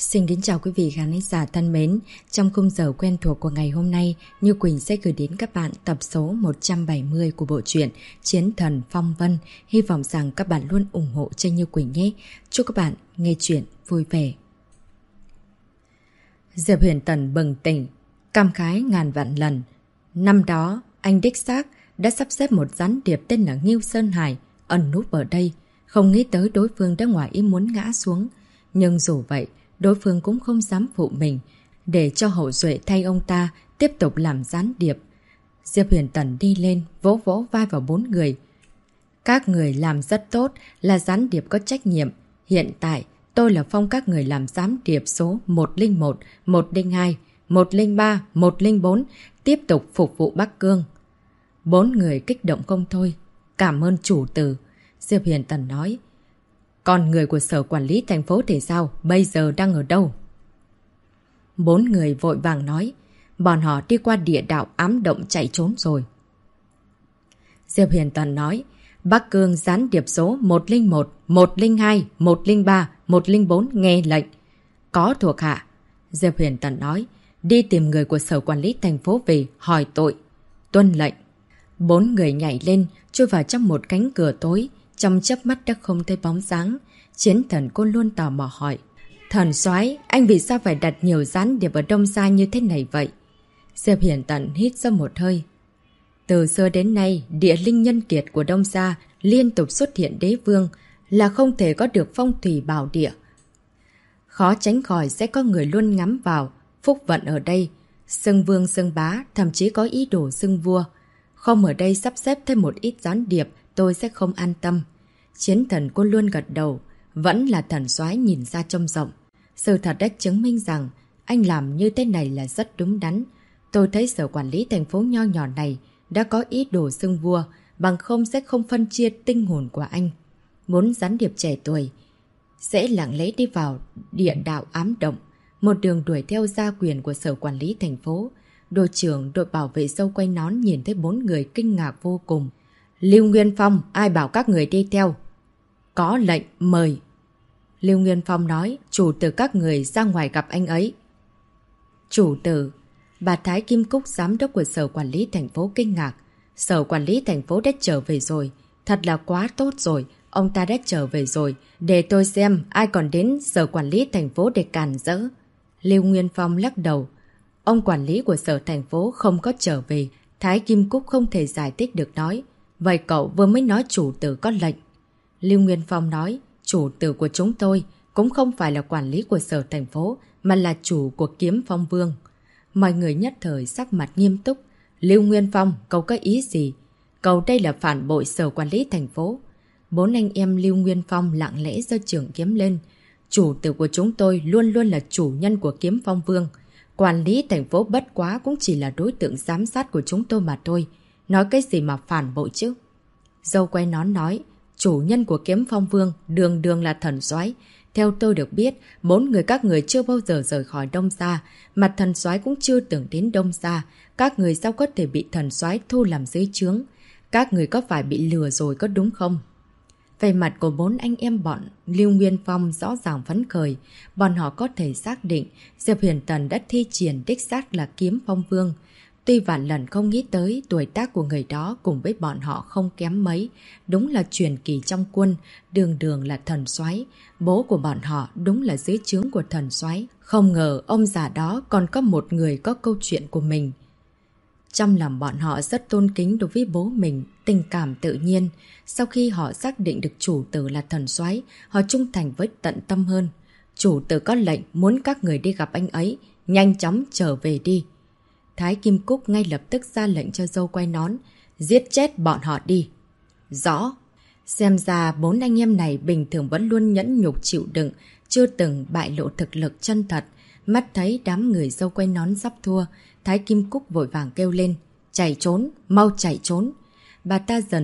Xin kính chào quý vị khán giả thân mến. Trong khung giờ quen thuộc của ngày hôm nay, Như Quỳnh sẽ gửi đến các bạn tập số 170 của bộ truyện Chiến Thần Phong Vân. Hy vọng rằng các bạn luôn ủng hộ cho Như Quỳnh nhé. Chúc các bạn nghe chuyện vui vẻ. Diệp Huyền Tần bừng tỉnh, cảm khái ngàn vạn lần. Năm đó, anh đích xác đã sắp xếp một gián điệp tên là Ngưu Sơn Hải ẩn núp ở đây. Không nghĩ tới đối phương đã ngoài ý muốn ngã xuống. Nhưng dù vậy, đối phương cũng không dám phụ mình, để cho hậu duệ thay ông ta tiếp tục làm gián điệp. Diệp Huyền Tần đi lên, vỗ vỗ vai vào bốn người. Các người làm rất tốt, là gián điệp có trách nhiệm. Hiện tại, tôi là phong các người làm gián điệp số 101, 102, 103, 104, tiếp tục phục vụ Bắc Cương. Bốn người kích động không thôi. Cảm ơn chủ tử. Diệp Huyền Tần nói. Còn người của sở quản lý thành phố thì sao? Bây giờ đang ở đâu? Bốn người vội vàng nói. Bọn họ đi qua địa đạo ám động chạy trốn rồi. Diệp Huyền Tần nói. Bắc Cương gián điệp số 101, 102, 103, 104 nghe lệnh. Có thuộc hạ. Diệp Huyền Tần nói. Đi tìm người của sở quản lý thành phố về hỏi tội. Tuân lệnh. Bốn người nhảy lên, chui vào trong một cánh cửa tối. Trong chớp mắt đã không thấy bóng dáng. Chiến Thần Côn luôn tò mò hỏi. Thần soái, anh vì sao phải đặt nhiều gián điệp ở Đông Gia như thế này vậy? Diệp Huyền Tần hít ra một hơi. Từ xưa đến nay, địa linh nhân kiệt của Đông Gia liên tục xuất hiện đế vương, là không thể có được phong thủy bảo địa. Khó tránh khỏi sẽ có người luôn ngắm vào. Phúc vận ở đây, xưng vương xưng bá, thậm chí có ý đồ xưng vua. Không ở đây sắp xếp thêm một ít gián điệp, tôi sẽ không an tâm. Chiến Thần Côn luôn gật đầu. Vẫn là thần soái nhìn ra trông rộng. Sự thật đã chứng minh rằng anh làm như thế này là rất đúng đắn. Tôi thấy sở quản lý thành phố nho nhỏ này đã có ý đồ xưng vua, bằng không sẽ không phân chia tinh hồn của anh. Muốn gián điệp trẻ tuổi sẽ lặng lẽ đi vào địa đạo ám động, một đường đuổi theo gia quyền của sở quản lý thành phố. Đội trưởng đội bảo vệ dâu quay nón nhìn thấy bốn người kinh ngạc vô cùng. Lưu Nguyên Phong, ai bảo các người đi theo? Có lệnh, mời. Lưu Nguyên Phong nói, chủ tử các người ra ngoài gặp anh ấy. Chủ tử. Bà Thái Kim Cúc, giám đốc của sở quản lý thành phố kinh ngạc. Sở quản lý thành phố đã trở về rồi. Thật là quá tốt rồi. Ông ta đã trở về rồi. Để tôi xem ai còn đến sở quản lý thành phố để càn rỡ. Lưu Nguyên Phong lắc đầu. Ông quản lý của sở thành phố không có trở về. Thái Kim Cúc không thể giải thích được nói. Vậy cậu vừa mới nói chủ tử có lệnh. Lưu Nguyên Phong nói, chủ tử của chúng tôi cũng không phải là quản lý của sở thành phố, mà là chủ của Kiếm Phong Vương. Mọi người nhất thời sắc mặt nghiêm túc. Lưu Nguyên Phong, cậu có ý gì? Cậu đây là phản bội sở quản lý thành phố. Bốn anh em Lưu Nguyên Phong lặng lẽ giơ trường kiếm lên. Chủ tử của chúng tôi luôn luôn là chủ nhân của Kiếm Phong Vương. Quản lý thành phố bất quá cũng chỉ là đối tượng giám sát của chúng tôi mà thôi. Nói cái gì mà phản bội chứ? Dâu quay nón nói, chủ nhân của Kiếm Phong Vương đường đường là thần soái. Theo tôi được biết, bốn người các người chưa bao giờ rời khỏi Đông Gia, mà thần soái cũng chưa từng đến Đông Gia. Các người sao có thể bị thần soái thu làm dưới trướng? Các người có phải bị lừa rồi có đúng không? Về mặt của bốn anh em bọn Lưu Nguyên Phong rõ ràng phấn khởi. Bọn họ có thể xác định Diệp Huyền Tần đã thi triển đích xác là Kiếm Phong Vương. Tuy vạn lần không nghĩ tới tuổi tác của người đó cùng với bọn họ không kém mấy. Đúng là truyền kỳ trong quân, đường đường là thần soái. Bố của bọn họ đúng là dưới trướng của thần soái. Không ngờ ông già đó còn có một người có câu chuyện của mình. Trong lòng bọn họ rất tôn kính đối với bố mình, tình cảm tự nhiên. Sau khi họ xác định được chủ tử là thần soái, họ trung thành với tận tâm hơn. Chủ tử có lệnh muốn các người đi gặp anh ấy, nhanh chóng trở về đi. Thái Kim Cúc ngay lập tức ra lệnh cho dâu quay nón. Giết chết bọn họ đi. Rõ. Xem ra bốn anh em này bình thường vẫn luôn nhẫn nhục chịu đựng, chưa từng bại lộ thực lực chân thật. Mắt thấy đám người dâu quay nón sắp thua, Thái Kim Cúc vội vàng kêu lên. Chạy trốn, mau chạy trốn. Bà ta dần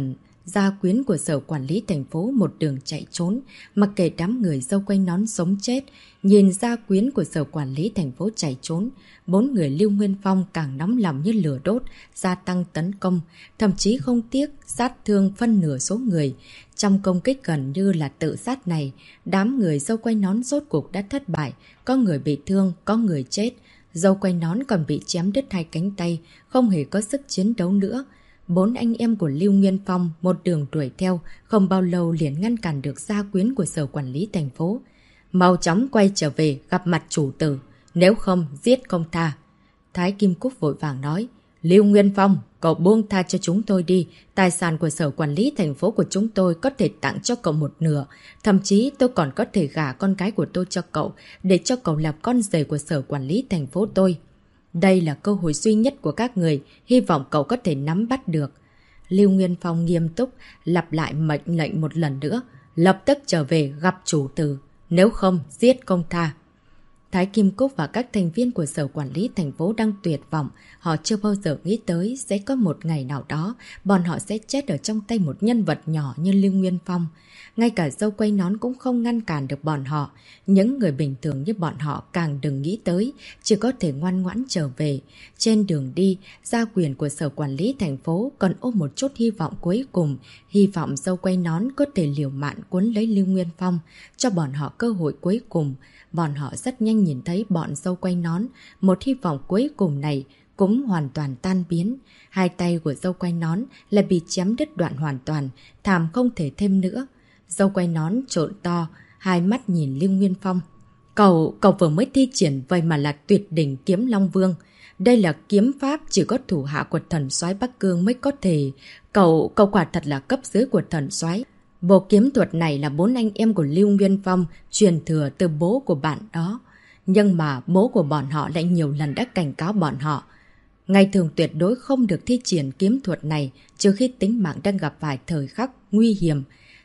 gia quyến của sở quản lý thành phố một đường chạy trốn, mặc kệ đám người dâu quay nón sống chết. Nhìn gia quyến của sở quản lý thành phố chạy trốn, 4 người Lưu Nguyên Phong càng nóng lòng như lửa đốt, gia tăng tấn công, thậm chí không tiếc sát thương phân nửa số người. Trong công kích gần như là tự sát này, đám người dâu quay nón rốt cuộc đã thất bại, có người bị thương, có người chết. Dâu quay nón còn bị chém đứt 2 cánh tay, không hề có sức chiến đấu nữa. 4 anh em của Lưu Nguyên Phong một đường đuổi theo, không bao lâu liền ngăn cản được gia quyến của sở quản lý thành phố. Mau chóng quay trở về gặp mặt chủ tử, nếu không giết không tha. Thái Kim Cúc vội vàng nói, Lưu Nguyên Phong, cậu buông tha cho chúng tôi đi, tài sản của sở quản lý thành phố của chúng tôi có thể tặng cho cậu một nửa, thậm chí tôi còn có thể gả con cái của tôi cho cậu, để cho cậu làm con rể của sở quản lý thành phố tôi. Đây là cơ hội duy nhất của các người, hy vọng cậu có thể nắm bắt được. Lưu Nguyên Phong nghiêm túc, lặp lại mệnh lệnh một lần nữa, lập tức trở về gặp chủ tử, nếu không giết không tha. Thái Kim Cúc và các thành viên của sở quản lý thành phố đang tuyệt vọng. Họ chưa bao giờ nghĩ tới sẽ có một ngày nào đó bọn họ sẽ chết ở trong tay một nhân vật nhỏ như Lưu Nguyên Phong. Ngay cả dâu quay nón cũng không ngăn cản được bọn họ. Những người bình thường như bọn họ càng đừng nghĩ tới, chỉ có thể ngoan ngoãn trở về. Trên đường đi, gia quyền của sở quản lý thành phố còn ôm một chút hy vọng cuối cùng. Hy vọng dâu quay nón có thể liều mạng cuốn lấy Lưu Nguyên Phong, cho bọn họ cơ hội cuối cùng. Bọn họ rất nhanh nhìn thấy bọn dâu quay nón, một hy vọng cuối cùng này cũng hoàn toàn tan biến. 2 tay của dâu quay nón lại bị chém đứt đoạn hoàn toàn, thảm không thể thêm nữa. Dâu quay nón trộn to, 2 mắt nhìn Lưu Nguyên Phong. Cậu vừa mới thi triển vậy mà là tuyệt đỉnh kiếm Long Vương. Đây là kiếm pháp chỉ có thủ hạ của thần soái Bắc Cương mới có thể. Cậu quả thật là cấp dưới của thần soái. Bộ kiếm thuật này là 4 anh em của Lưu Nguyên Phong truyền thừa từ bố của bạn đó. Nhưng mà bố của bọn họ lại nhiều lần đã cảnh cáo bọn họ. Ngày thường tuyệt đối không được thi triển kiếm thuật này trừ khi tính mạng đang gặp phải thời khắc nguy hiểm.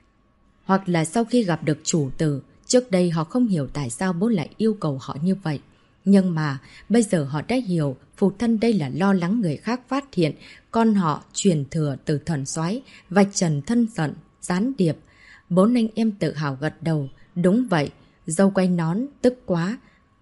Hoặc là sau khi gặp được chủ tử. Trước đây họ không hiểu tại sao bố lại yêu cầu họ như vậy. Nhưng mà bây giờ họ đã hiểu phụ thân đây là lo lắng người khác phát hiện con họ truyền thừa từ thần soái, vạch trần thân phận gián điệp. 4 anh em tự hào gật đầu. Đúng vậy, dâu quay nón tức quá.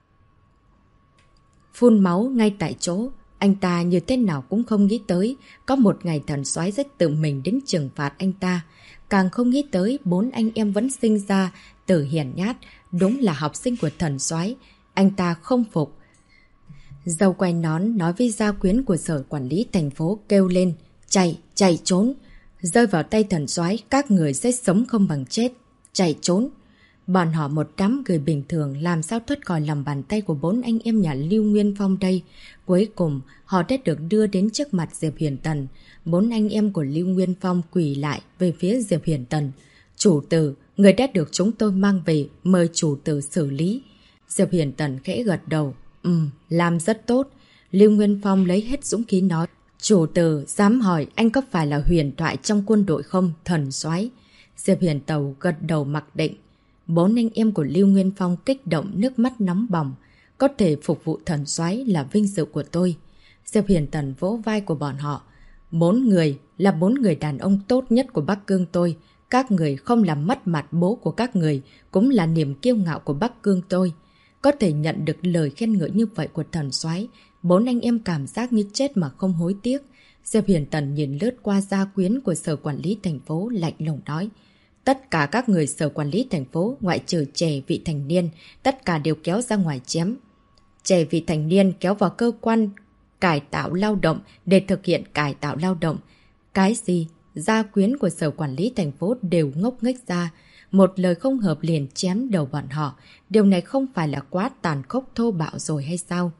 Phun máu ngay tại chỗ. Anh ta như thế nào cũng không nghĩ tới có một ngày thần soái sẽ tự mình đến trừng phạt anh ta. Càng không nghĩ tới 4 anh em vẫn sinh ra từ hiền nhát, đúng là học sinh của thần soái. Anh ta không phục. Dâu quay nón nói với gia quyến của sở quản lý thành phố kêu lên, chạy trốn. Rơi vào tay thần soái, các người sẽ sống không bằng chết. Chạy trốn. Bọn họ một đám người bình thường làm sao thoát khỏi lòng bàn tay của 4 anh em nhà Lưu Nguyên Phong đây. Cuối cùng, họ đã được đưa đến trước mặt Diệp Huyền Tần. 4 anh em của Lưu Nguyên Phong quỳ lại về phía Diệp Huyền Tần. Chủ tử, người đã được chúng tôi mang về, mời chủ tử xử lý. Diệp Huyền Tần khẽ gật đầu. Làm rất tốt. Lưu Nguyên Phong lấy hết dũng khí nói. Chủ tử, dám hỏi anh có phải là huyền thoại trong quân đội không, thần soái? Diệp Huyền Tần gật đầu mặc định. 4 anh em của Lưu Nguyên Phong kích động, nước mắt nóng bỏng. Có thể phục vụ thần soái là vinh dự của tôi. Diệp Huyền Tần vỗ vai của bọn họ. 4 người là 4 người đàn ông tốt nhất của Bắc Cương tôi. Các người không làm mất mặt bố của các người, cũng là niềm kiêu ngạo của Bắc Cương tôi. Có thể nhận được lời khen ngợi như vậy của thần soái, 4 anh em cảm giác như chết mà không hối tiếc. Diệp Huyền Tần nhìn lướt qua gia quyến của sở quản lý thành phố, lạnh lùng nói. Tất cả các người sở quản lý thành phố, ngoại trừ trẻ vị thành niên, tất cả đều kéo ra ngoài chém. Trẻ vị thành niên kéo vào cơ quan cải tạo lao động để thực hiện cải tạo lao động. Cái gì? Gia quyến của sở quản lý thành phố đều ngốc nghếch ra. Một lời không hợp liền chém đầu bọn họ. Điều này không phải là quá tàn khốc thô bạo rồi hay sao?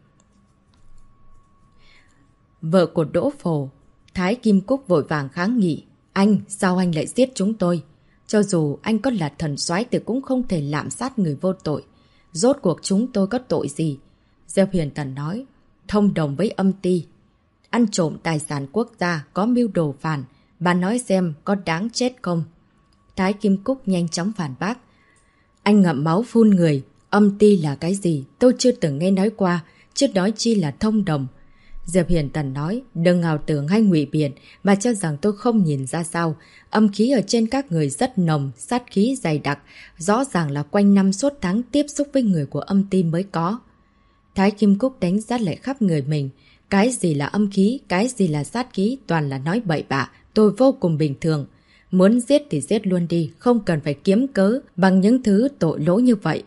Vợ của Đỗ Phổ, Thái Kim Cúc vội vàng kháng nghị. Anh, sao anh lại giết chúng tôi? Cho dù anh có là thần soái thì cũng không thể lạm sát người vô tội. Rốt cuộc chúng tôi có tội gì? Diệp Huyền Tần nói. Thông đồng với âm ty, ăn trộm tài sản quốc gia, có mưu đồ phản. Bà nói xem có đáng chết không? Thái Kim Cúc nhanh chóng phản bác. Anh ngậm máu phun người. Âm ty là cái gì? Tôi chưa từng nghe nói qua. Chứ nói chi là thông đồng. Diệp Hiền Tần nói, đừng ảo tưởng hay ngụy biện mà cho rằng tôi không nhìn ra sao. Âm khí ở trên các người rất nồng, sát khí dày đặc, rõ ràng là quanh năm suốt tháng tiếp xúc với người của âm ti mới có. Thái Kim Cúc đánh giá lại khắp người mình. Cái gì là âm khí, cái gì là sát khí, toàn là nói bậy bạ, tôi vô cùng bình thường. Muốn giết thì giết luôn đi, không cần phải kiếm cớ bằng những thứ tội lỗi như vậy.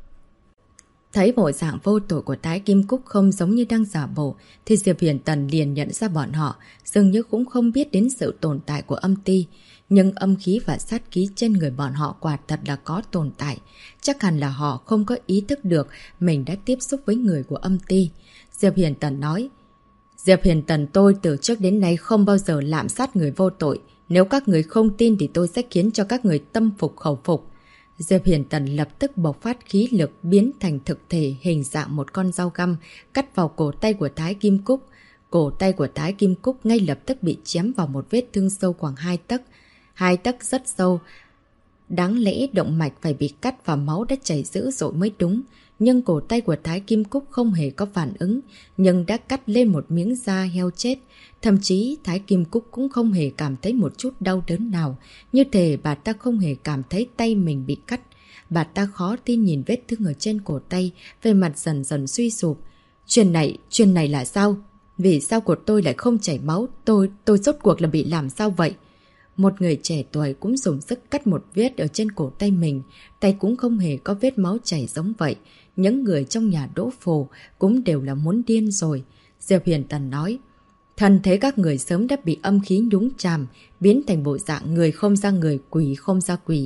Thấy bộ dạng vô tội của Thái Kim Cúc không giống như đang giả bộ, thì Diệp Hiền Tần liền nhận ra bọn họ, dường như cũng không biết đến sự tồn tại của âm ti. Nhưng âm khí và sát khí trên người bọn họ quả thật là có tồn tại. Chắc hẳn là họ không có ý thức được mình đã tiếp xúc với người của âm ti. Diệp Hiền Tần nói, Diệp Hiền Tần tôi từ trước đến nay không bao giờ lạm sát người vô tội. Nếu các người không tin thì tôi sẽ khiến cho các người tâm phục khẩu phục. Diệp Hiền Tần lập tức bộc phát khí lực biến thành thực thể hình dạng một con dao găm cắt vào cổ tay của Thái Kim Cúc. Cổ tay của Thái Kim Cúc ngay lập tức bị chém vào một vết thương sâu khoảng 2 tấc. 2 tấc rất sâu. Đáng lẽ động mạch phải bị cắt và máu đã chảy dữ dội mới đúng. Nhưng cổ tay của Thái Kim Cúc không hề có phản ứng, nhưng đã cắt lên một miếng da heo chết. Thậm chí Thái Kim Cúc cũng không hề cảm thấy một chút đau đớn nào. Như thể bà ta không hề cảm thấy tay mình bị cắt. Bà ta khó tin nhìn vết thương ở trên cổ tay, về mặt dần dần suy sụp. Chuyện này là sao? Vì sao của tôi lại không chảy máu? Tôi rốt cuộc là bị làm sao vậy? Một người trẻ tuổi cũng dùng sức cắt một vết ở trên cổ tay mình, tay cũng không hề có vết máu chảy giống vậy. Những người trong nhà Đỗ Phổ cũng đều là muốn điên rồi. Diệp Hiền Tần nói, thân thế các người sớm đã bị âm khí nhúng chàm, biến thành bộ dạng người không ra người, quỷ không ra quỷ.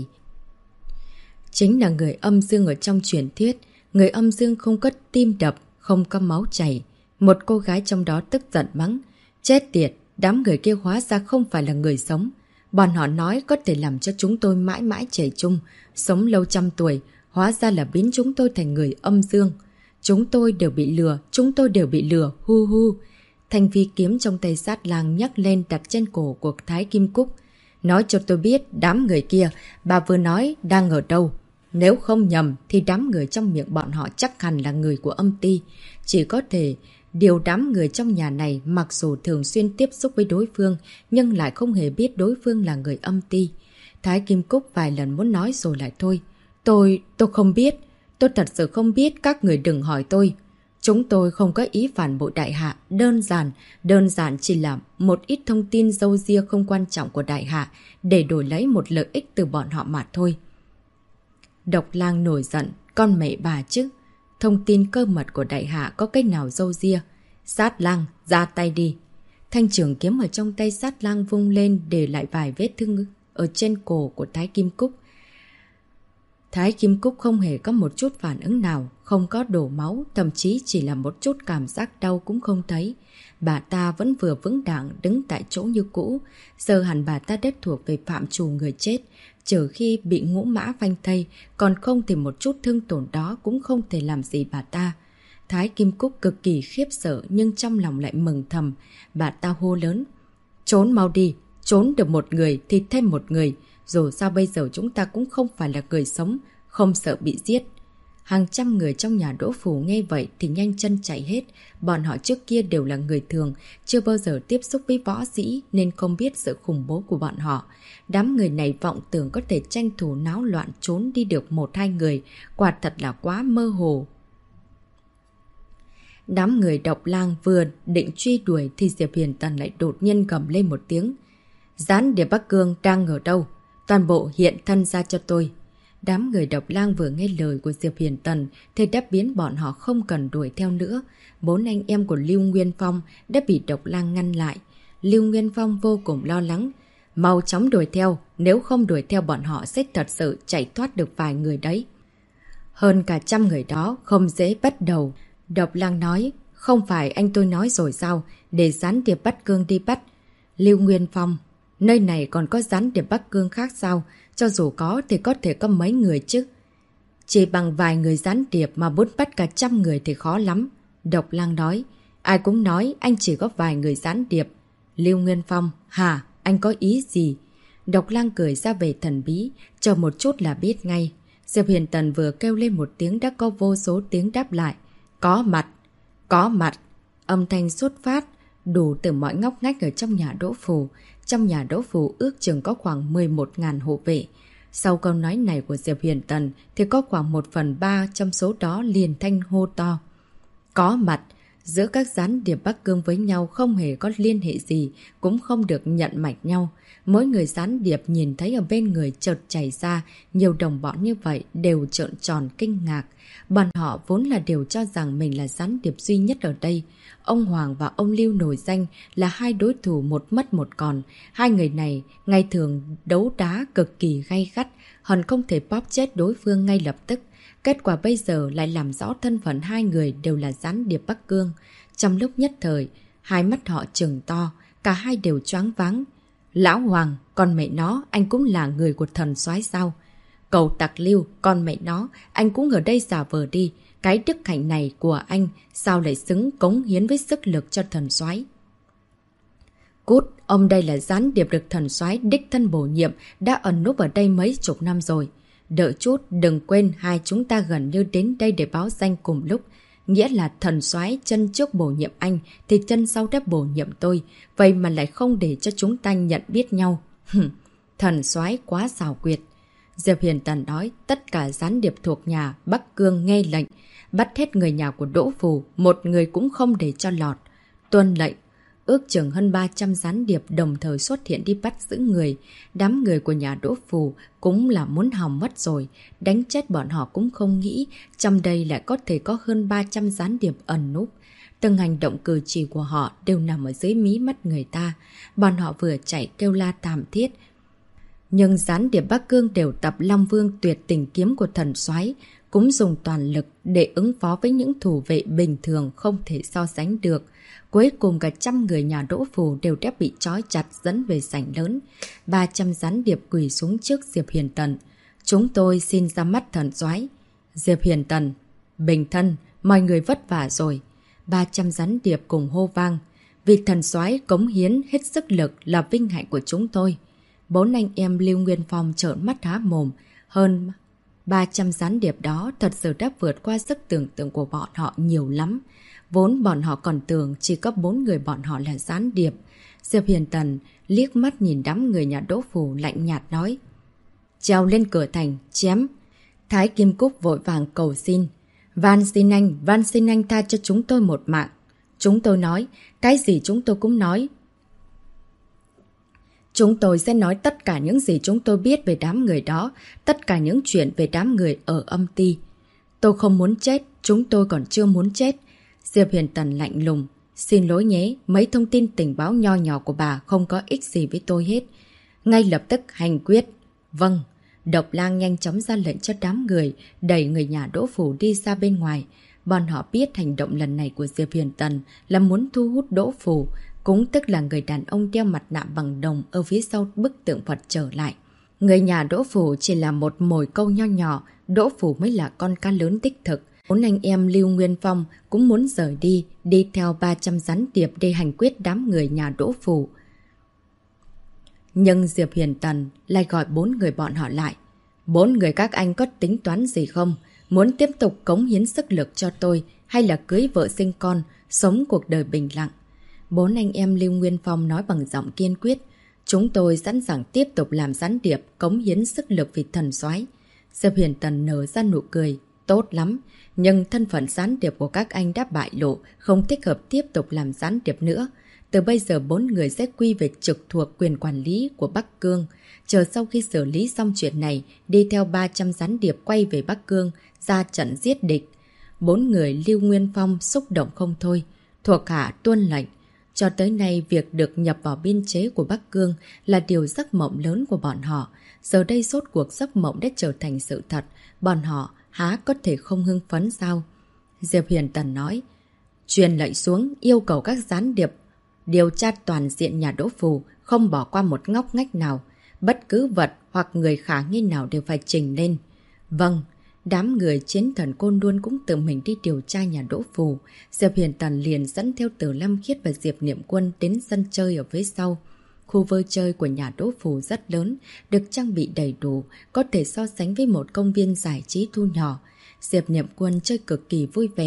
Chính là người âm dương ở trong truyền thuyết. Người âm dương không có tim đập, không có máu chảy. Một cô gái trong đó tức giận mắng, chết tiệt, đám người kia hóa ra không phải là người sống. Bọn họ nói có thể làm cho chúng tôi mãi mãi trẻ trung, sống lâu trăm tuổi, hóa ra là biến chúng tôi thành người âm dương. Chúng tôi đều bị lừa, hu hu. Thanh phi kiếm trong tay Sát Lang nhắc lên đặt trên cổ của Thái Kim Cúc. Nói cho tôi biết đám người kia, bà vừa nói đang ở đâu. Nếu không nhầm thì đám người trong miệng bọn họ chắc hẳn là người của âm ti. Chỉ có thể điều đám người trong nhà này mặc dù thường xuyên tiếp xúc với đối phương, nhưng lại không hề biết đối phương là người âm ti. Thái Kim Cúc vài lần muốn nói rồi lại thôi. Tôi không biết. Tôi thật sự không biết, các người đừng hỏi tôi. Chúng tôi không có ý phản bội đại hạ. Đơn giản chỉ là một ít thông tin râu ria không quan trọng của đại hạ để đổi lấy một lợi ích từ bọn họ mà thôi. Độc Lang nổi giận. Con mẹ bà chứ. Thông tin cơ mật của đại hạ có cách nào râu ria? Sát Lang, ra tay đi. Thanh trường kiếm ở trong tay Sát Lang vung lên để lại vài vết thương ở trên cổ của Thái Kim Cúc. Thái Kim Cúc không hề có một chút phản ứng nào, không có đổ máu, thậm chí chỉ là một chút cảm giác đau cũng không thấy. Bà ta vẫn vừa vững vàng đứng tại chỗ như cũ, giờ hẳn bà ta đất thuộc về phạm trù người chết, trừ khi bị ngũ mã phanh thây, còn không thì một chút thương tổn đó cũng không thể làm gì bà ta. Thái Kim Cúc cực kỳ khiếp sợ nhưng trong lòng lại mừng thầm, bà ta hô lớn. Trốn mau đi, trốn được một người thì thêm một người. Dù sao bây giờ chúng ta cũng không phải là người sống, không sợ bị giết. Hàng trăm người trong nhà Đỗ Phủ nghe vậy thì nhanh chân chạy hết. Bọn họ trước kia đều là người thường, chưa bao giờ tiếp xúc với võ sĩ nên không biết sự khủng bố của bọn họ. Đám người này vọng tưởng có thể tranh thủ náo loạn trốn đi được 1-2 người, quả thật là quá mơ hồ. Đám người Độc Lang vừa định truy đuổi thì Diệp Hiền Tần lại đột nhiên gầm lên một tiếng. Gián điệp Bắc Cương đang ở đâu? Toàn bộ hiện thân ra cho tôi. Đám người Độc Lang vừa nghe lời của Diệp Hiền Tần thì đã biến bọn họ không cần đuổi theo nữa. 4 anh em của Lưu Nguyên Phong đã bị Độc Lang ngăn lại. Lưu Nguyên Phong vô cùng lo lắng. Mau chóng đuổi theo, nếu không đuổi theo bọn họ sẽ thật sự chạy thoát được vài người đấy. Hơn cả 100 người đó không dễ bắt đầu. Độc Lang nói, không phải anh tôi nói rồi sao, để gián điệp Bắc Cương đi bắt. Lưu Nguyên Phong, nơi này còn có gián điệp Bắc Cương khác sao? Cho dù có thì có thể có mấy người chứ. Chỉ bằng vài người gián điệp mà muốn bắt cả 100 người thì khó lắm. Độc Lang nói, ai cũng nói anh chỉ có vài người gián điệp. Lưu Nguyên Phong, hả? Anh có ý gì? Độc Lang cười ra về thần bí, chờ một chút là biết ngay. Diệp Hiền Tần vừa kêu lên một tiếng đã có vô số tiếng đáp lại. Có mặt, có mặt. Âm thanh xuất phát, đủ từ mọi ngóc ngách ở trong nhà Đỗ Phủ. Trong nhà Đỗ Phủ ước chừng có khoảng 11.000 hộ vệ. Sau câu nói này của Diệp Huyền Tần thì có khoảng 1/3 trong số đó liền thanh hô to. Có mặt, giữa các gián điệp Bắc Cương với nhau không hề có liên hệ gì, cũng không được nhận mạch nhau. Mỗi người gián điệp nhìn thấy ở bên người chợt chảy ra, nhiều đồng bọn như vậy đều trợn tròn kinh ngạc. Bọn họ vốn là đều cho rằng mình là gián điệp duy nhất ở đây. Ông Hoàng và ông Lưu nổi danh là hai đối thủ một mất một còn. Hai người này ngày thường đấu đá cực kỳ gay gắt, hẳn không thể bóp chết đối phương ngay lập tức. Kết quả bây giờ lại làm rõ thân phận hai người đều là gián điệp Bắc Cương. Trong lúc nhất thời, hai mắt họ trừng to, cả hai đều choáng váng. Lão Hoàng, con mẹ nó, anh cũng là người của thần soái sao? Cậu Tặc Lưu, con mẹ nó, anh cũng ở đây giả vờ đi. Cái đức hạnh này của anh sao lại xứng cống hiến với sức lực cho thần soái? Cút, ông đây là gián điệp được thần soái đích thân bổ nhiệm, đã ẩn núp ở đây mấy chục năm rồi. Đợi chút, đừng quên hai chúng ta gần như đến đây để báo danh cùng lúc. Nghĩa là thần soái chân trước bổ nhiệm anh thì chân sau đã bổ nhiệm tôi, vậy mà lại không để cho chúng ta nhận biết nhau. Thần soái quá xảo quyệt. Diệp Huyền Tần nói, tất cả gián điệp thuộc nhà Bắc Cương nghe lệnh, bắt hết người nhà của Đỗ Phủ, một người cũng không để cho lọt. Tuân lệnh. Ước chừng hơn 300 gián điệp đồng thời xuất hiện đi bắt giữ người. Đám người của nhà Đỗ Phủ cũng là muốn hỏng mất rồi. Đánh chết bọn họ cũng không nghĩ trong đây lại có thể có hơn 300 gián điệp ẩn núp. Từng hành động cử chỉ của họ đều nằm ở dưới mí mắt người ta. Bọn họ vừa chạy kêu la thảm thiết. Nhưng gián điệp Bắc Cương đều tập Long Vương tuyệt tình kiếm của thần soái, cũng dùng toàn lực để ứng phó với những thủ vệ bình thường không thể so sánh được. Cuối cùng cả trăm người nhà Đỗ Phủ đều đã bị trói chặt dẫn về sảnh lớn. 300 gián điệp quỳ xuống trước Diệp Huyền Tần. Chúng tôi xin ra mắt thần soái. Diệp Huyền Tần, bình thân, mọi người vất vả rồi. 300 gián điệp cùng hô vang. Vì thần soái cống hiến hết sức lực là vinh hạnh của chúng tôi. 4 anh em Lưu Nguyên Phong trợn mắt há mồm. Hơn 300 gián điệp đó thật sự đã vượt qua sức tưởng tượng của bọn họ nhiều lắm. Vốn bọn họ còn tưởng chỉ có 4 người bọn họ là gián điệp. Diệp Huyền Tần liếc mắt nhìn đám người nhà Đỗ Phủ lạnh nhạt nói. Trèo lên cửa thành, chém. Thái Kim Cúc vội vàng cầu xin. Van xin anh tha cho chúng tôi một mạng. Chúng tôi nói, cái gì chúng tôi cũng nói. Chúng tôi sẽ nói tất cả những gì chúng tôi biết về đám người đó, tất cả những chuyện về đám người ở âm ty. Tôi không muốn chết, chúng tôi còn chưa muốn chết. Diệp Huyền Tần lạnh lùng. Xin lỗi nhé, mấy thông tin tình báo nho nhỏ của bà không có ích gì với tôi hết. Ngay lập tức hành quyết. Vâng. Độc Lang nhanh chóng ra lệnh cho đám người, đẩy người nhà Đỗ Phủ đi ra bên ngoài. Bọn họ biết hành động lần này của Diệp Huyền Tần là muốn thu hút Đỗ Phủ, cũng tức là người đàn ông đeo mặt nạ bằng đồng ở phía sau bức tượng Phật trở lại. Người nhà Đỗ Phủ chỉ là một mồi câu nho nhỏ, Đỗ Phủ mới là con cá lớn đích thực. 4 anh em Lưu Nguyên Phong cũng muốn rời đi theo 300 gián điệp để hành quyết đám người nhà Đỗ Phủ. Nhưng Diệp Huyền Tần lại gọi 4 người bọn họ lại. 4 người các anh có tính toán gì không? Muốn tiếp tục cống hiến sức lực cho tôi hay là cưới vợ sinh con, sống cuộc đời bình lặng? 4 anh em Lưu Nguyên Phong nói bằng giọng kiên quyết. Chúng tôi sẵn sàng tiếp tục làm gián điệp, cống hiến sức lực vì thần soái. Diệp Huyền Tần nở ra nụ cười. Tốt lắm, nhưng thân phận gián điệp của các anh đã bại lộ, không thích hợp tiếp tục làm gián điệp nữa. Từ bây giờ 4 người sẽ quy về trực thuộc quyền quản lý của Bắc Cương. Chờ sau khi xử lý xong chuyện này, đi theo 300 gián điệp quay về Bắc Cương, ra trận giết địch. 4 người Lưu Nguyên Phong xúc động không thôi. Thuộc hạ tuân lệnh. Cho tới nay, việc được nhập vào biên chế của Bắc Cương là điều giấc mộng lớn của bọn họ. Giờ đây sốt cuộc giấc mộng đã trở thành sự thật. Bọn họ há có thể không hưng phấn sao? Diệp Huyền Tần nói. Truyền lệnh xuống, yêu cầu các gián điệp điều tra toàn diện nhà Đỗ Phủ, không bỏ qua một ngóc ngách nào. Bất cứ vật hoặc người khả nghi nào đều phải trình lên. Vâng. Đám người chiến thần Côn Luân cũng tự mình đi điều tra nhà Đỗ Phủ. Diệp Huyền Tần liền dẫn theo Tử Lâm Khiết và Diệp Niệm Quân đến sân chơi ở phía sau. Khu vui chơi của nhà Đỗ Phủ rất lớn, được trang bị đầy đủ, có thể so sánh với một công viên giải trí thu nhỏ. Diệp Niệm Quân chơi cực kỳ vui vẻ.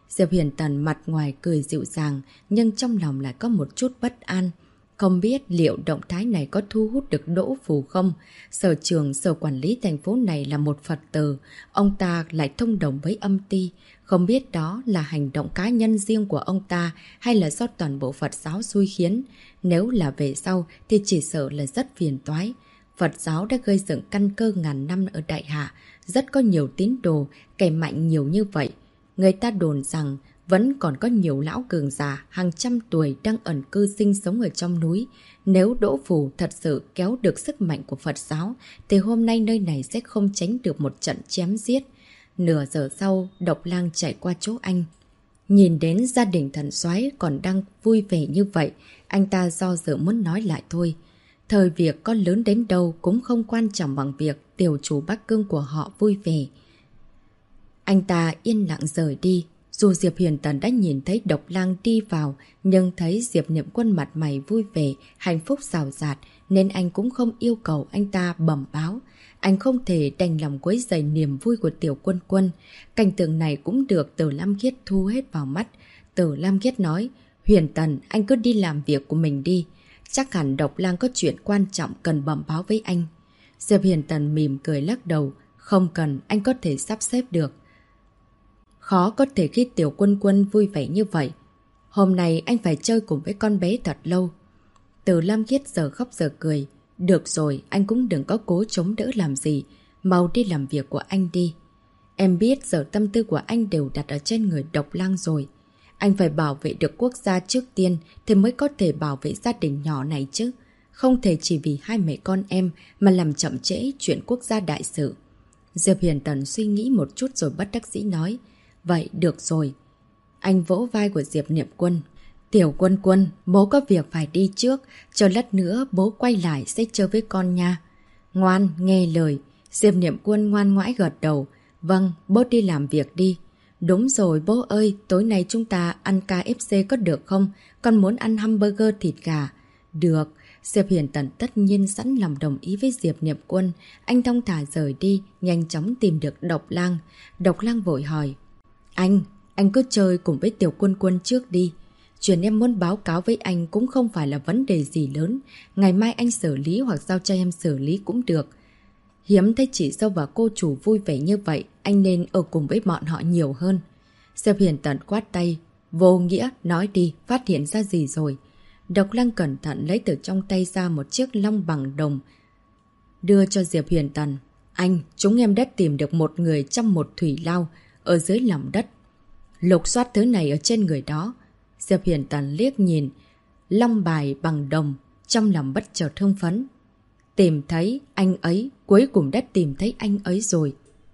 Diệp Huyền Tần mặt ngoài cười dịu dàng, nhưng trong lòng lại có một chút bất an. Không biết liệu động thái này có thu hút được Đỗ Phủ không? Sở trưởng, sở quản lý thành phố này là một Phật tử, ông ta lại thông đồng với âm ty. Không biết đó là hành động cá nhân riêng của ông ta hay là do toàn bộ Phật giáo xui khiến. Nếu là về sau thì chỉ sợ là rất phiền toái. Phật giáo đã gây dựng căn cơ ngàn năm ở Đại Hạ, rất có nhiều tín đồ, kẻ mạnh nhiều như vậy. Người ta đồn rằng vẫn còn có nhiều lão cường già hàng trăm tuổi đang ẩn cư sinh sống ở trong núi. Nếu Đỗ Phủ thật sự kéo được sức mạnh của Phật giáo, thì hôm nay nơi này sẽ không tránh được một trận chém giết. Nửa giờ sau, Độc Lang chạy qua chỗ anh. Nhìn đến gia đình thần soái còn đang vui vẻ như vậy, anh ta do dự muốn nói lại thôi. Thời việc có lớn đến đâu cũng không quan trọng bằng việc tiểu chủ Bắc Cương của họ vui vẻ. Anh ta yên lặng rời đi. Dù Diệp Huyền Tần đã nhìn thấy Độc Lang đi vào, nhưng thấy Diệp Niệm Quân mặt mày vui vẻ, hạnh phúc rào rạt, nên anh cũng không yêu cầu anh ta bẩm báo. Anh không thể đành lòng quấy rầy niềm vui của Tiểu Quân Quân. Cảnh tượng này cũng được Từ Lam Khiết thu hết vào mắt. Từ Lam Khiết nói, Huyền Tần, anh cứ đi làm việc của mình đi. Chắc hẳn Độc Lang có chuyện quan trọng cần bẩm báo với anh. Diệp Huyền Tần mỉm cười lắc đầu. Không cần, anh có thể sắp xếp được. Khó có thể khi Tiểu Quân Quân vui vẻ như vậy. Hôm nay anh phải chơi cùng với con bé thật lâu. Từ Lam Khiết giờ khóc giờ cười. Được rồi, anh cũng đừng có cố chống đỡ làm gì. Mau đi làm việc của anh đi. Em biết giờ tâm tư của anh đều đặt ở trên người Độc Lang rồi. Anh phải bảo vệ được quốc gia trước tiên thì mới có thể bảo vệ gia đình nhỏ này chứ. Không thể chỉ vì hai mẹ con em mà làm chậm trễ chuyện quốc gia đại sự. Diệp Huyền Tần suy nghĩ một chút rồi bất đắc dĩ nói. Vậy được rồi. Anh vỗ vai của Diệp Niệm Quân. Tiểu Quân Quân, bố có việc phải đi trước. Chờ lát nữa bố quay lại sẽ chơi với con nha. Ngoan, nghe lời. Diệp Niệm Quân ngoan ngoãi gật đầu. Vâng, bố đi làm việc đi. Đúng rồi bố ơi, tối nay chúng ta ăn KFC có được không? Con muốn ăn hamburger thịt gà. Được. Diệp Huyền Tần tất nhiên sẵn lòng đồng ý với Diệp Niệm Quân. Anh thong thả rời đi, nhanh chóng tìm được Độc Lang. Độc Lang vội hỏi. Anh cứ chơi cùng với Tiểu Quân Quân trước đi. Chuyện em muốn báo cáo với anh cũng không phải là vấn đề gì lớn. Ngày mai anh xử lý hoặc giao cho em xử lý cũng được. Hiếm thấy chị dâu và cô chủ vui vẻ như vậy, anh nên ở cùng với bọn họ nhiều hơn. Diệp Huyền Tần quát tay. Vô nghĩa, nói đi, phát hiện ra gì rồi? Độc Lang cẩn thận lấy từ trong tay ra một chiếc long bằng đồng. Đưa cho Diệp Huyền Tần. Anh, chúng em đã tìm được một người trong một thủy lao ở dưới lòng đất. Lục soát thứ này ở trên người đó. Diệp Huyền Tần liếc nhìn long bài bằng đồng, trong lòng bất chợt hưng phấn. Tìm thấy anh ấy, cuối cùng đã tìm thấy anh ấy rồi.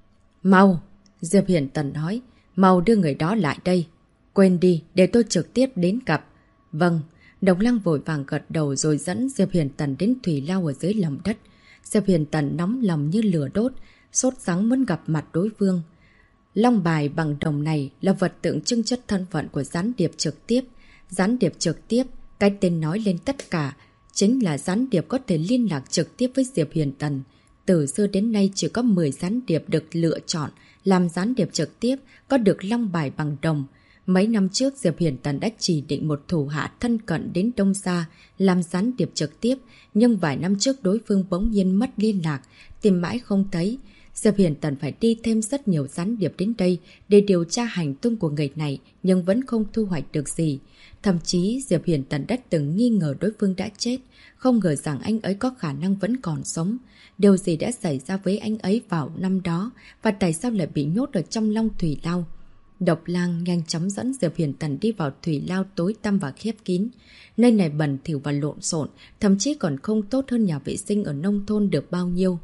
Mau, Diệp Huyền Tần nói, mau đưa người đó lại đây. Quên đi, để tôi trực tiếp đến gặp. Vâng, Độc Lang vội vàng gật đầu rồi dẫn Diệp Huyền Tần đến thủy lao ở dưới lòng đất. Diệp Huyền Tần nóng lòng như lửa đốt, sốt sắng muốn gặp mặt đối phương. Long bài bằng đồng này là vật tượng trưng chất thân phận của gián điệp trực tiếp. Gián điệp trực tiếp, cái tên nói lên tất cả, chính là gián điệp có thể liên lạc trực tiếp với Diệp Huyền Tần. Từ xưa đến nay chỉ có 10 gián điệp được lựa chọn làm gián điệp trực tiếp có được long bài bằng đồng. Mấy năm trước Diệp Huyền Tần đã chỉ định một thủ hạ thân cận đến Đông Sa làm gián điệp trực tiếp, nhưng vài năm trước đối phương bỗng nhiên mất liên lạc, tìm mãi không thấy. Diệp Huyền Tần phải đi thêm rất nhiều gián điệp đến đây để điều tra hành tung của người này, nhưng vẫn không thu hoạch được gì. Thậm chí Diệp Huyền Tần đã từng nghi ngờ đối phương đã chết, không ngờ rằng anh ấy có khả năng vẫn còn sống. Điều gì đã xảy ra với anh ấy vào năm đó và tại sao lại bị nhốt ở trong Long Thủy Lao? Độc Lang nhanh chóng dẫn Diệp Huyền Tần đi vào thủy lao tối tăm và khép kín. Nơi này bẩn thỉu và lộn xộn, thậm chí còn không tốt hơn nhà vệ sinh ở nông thôn được bao nhiêu.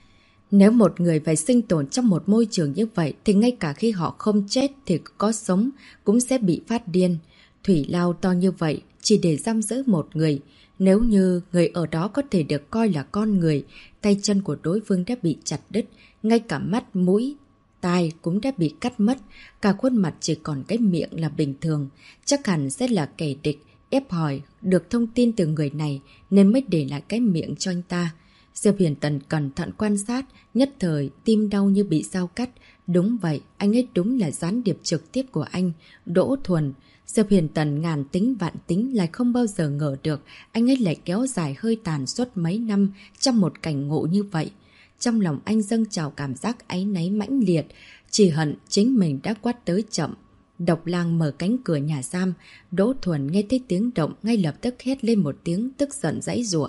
Nếu một người phải sinh tồn trong một môi trường như vậy thì ngay cả khi họ không chết thì có sống cũng sẽ bị phát điên. Thủy lao to như vậy chỉ để giam giữ một người. Nếu như người ở đó có thể được coi là con người, tay chân của đối phương đã bị chặt đứt, ngay cả mắt, mũi, tai cũng đã bị cắt mất, cả khuôn mặt chỉ còn cái miệng là bình thường. Chắc hẳn sẽ là kẻ địch, ép hỏi được thông tin từ người này nên mới để lại cái miệng cho anh ta. Diệp Huyền Tần cẩn thận quan sát, nhất thời tim đau như bị dao cắt, Đúng vậy, anh ấy đúng là gián điệp trực tiếp của anh, Đỗ Thuần. Diệp Huyền Tần ngàn tính vạn tính lại không bao giờ ngờ được anh ấy lại kéo dài hơi tàn suốt mấy năm trong một cảnh ngộ như vậy. Trong lòng anh dâng trào cảm giác áy náy mãnh liệt, chỉ hận chính mình đã quát tới chậm. Độc Lang mở cánh cửa nhà giam, Đỗ Thuần nghe thấy tiếng động ngay lập tức hét lên một tiếng tức giận giãy giụa.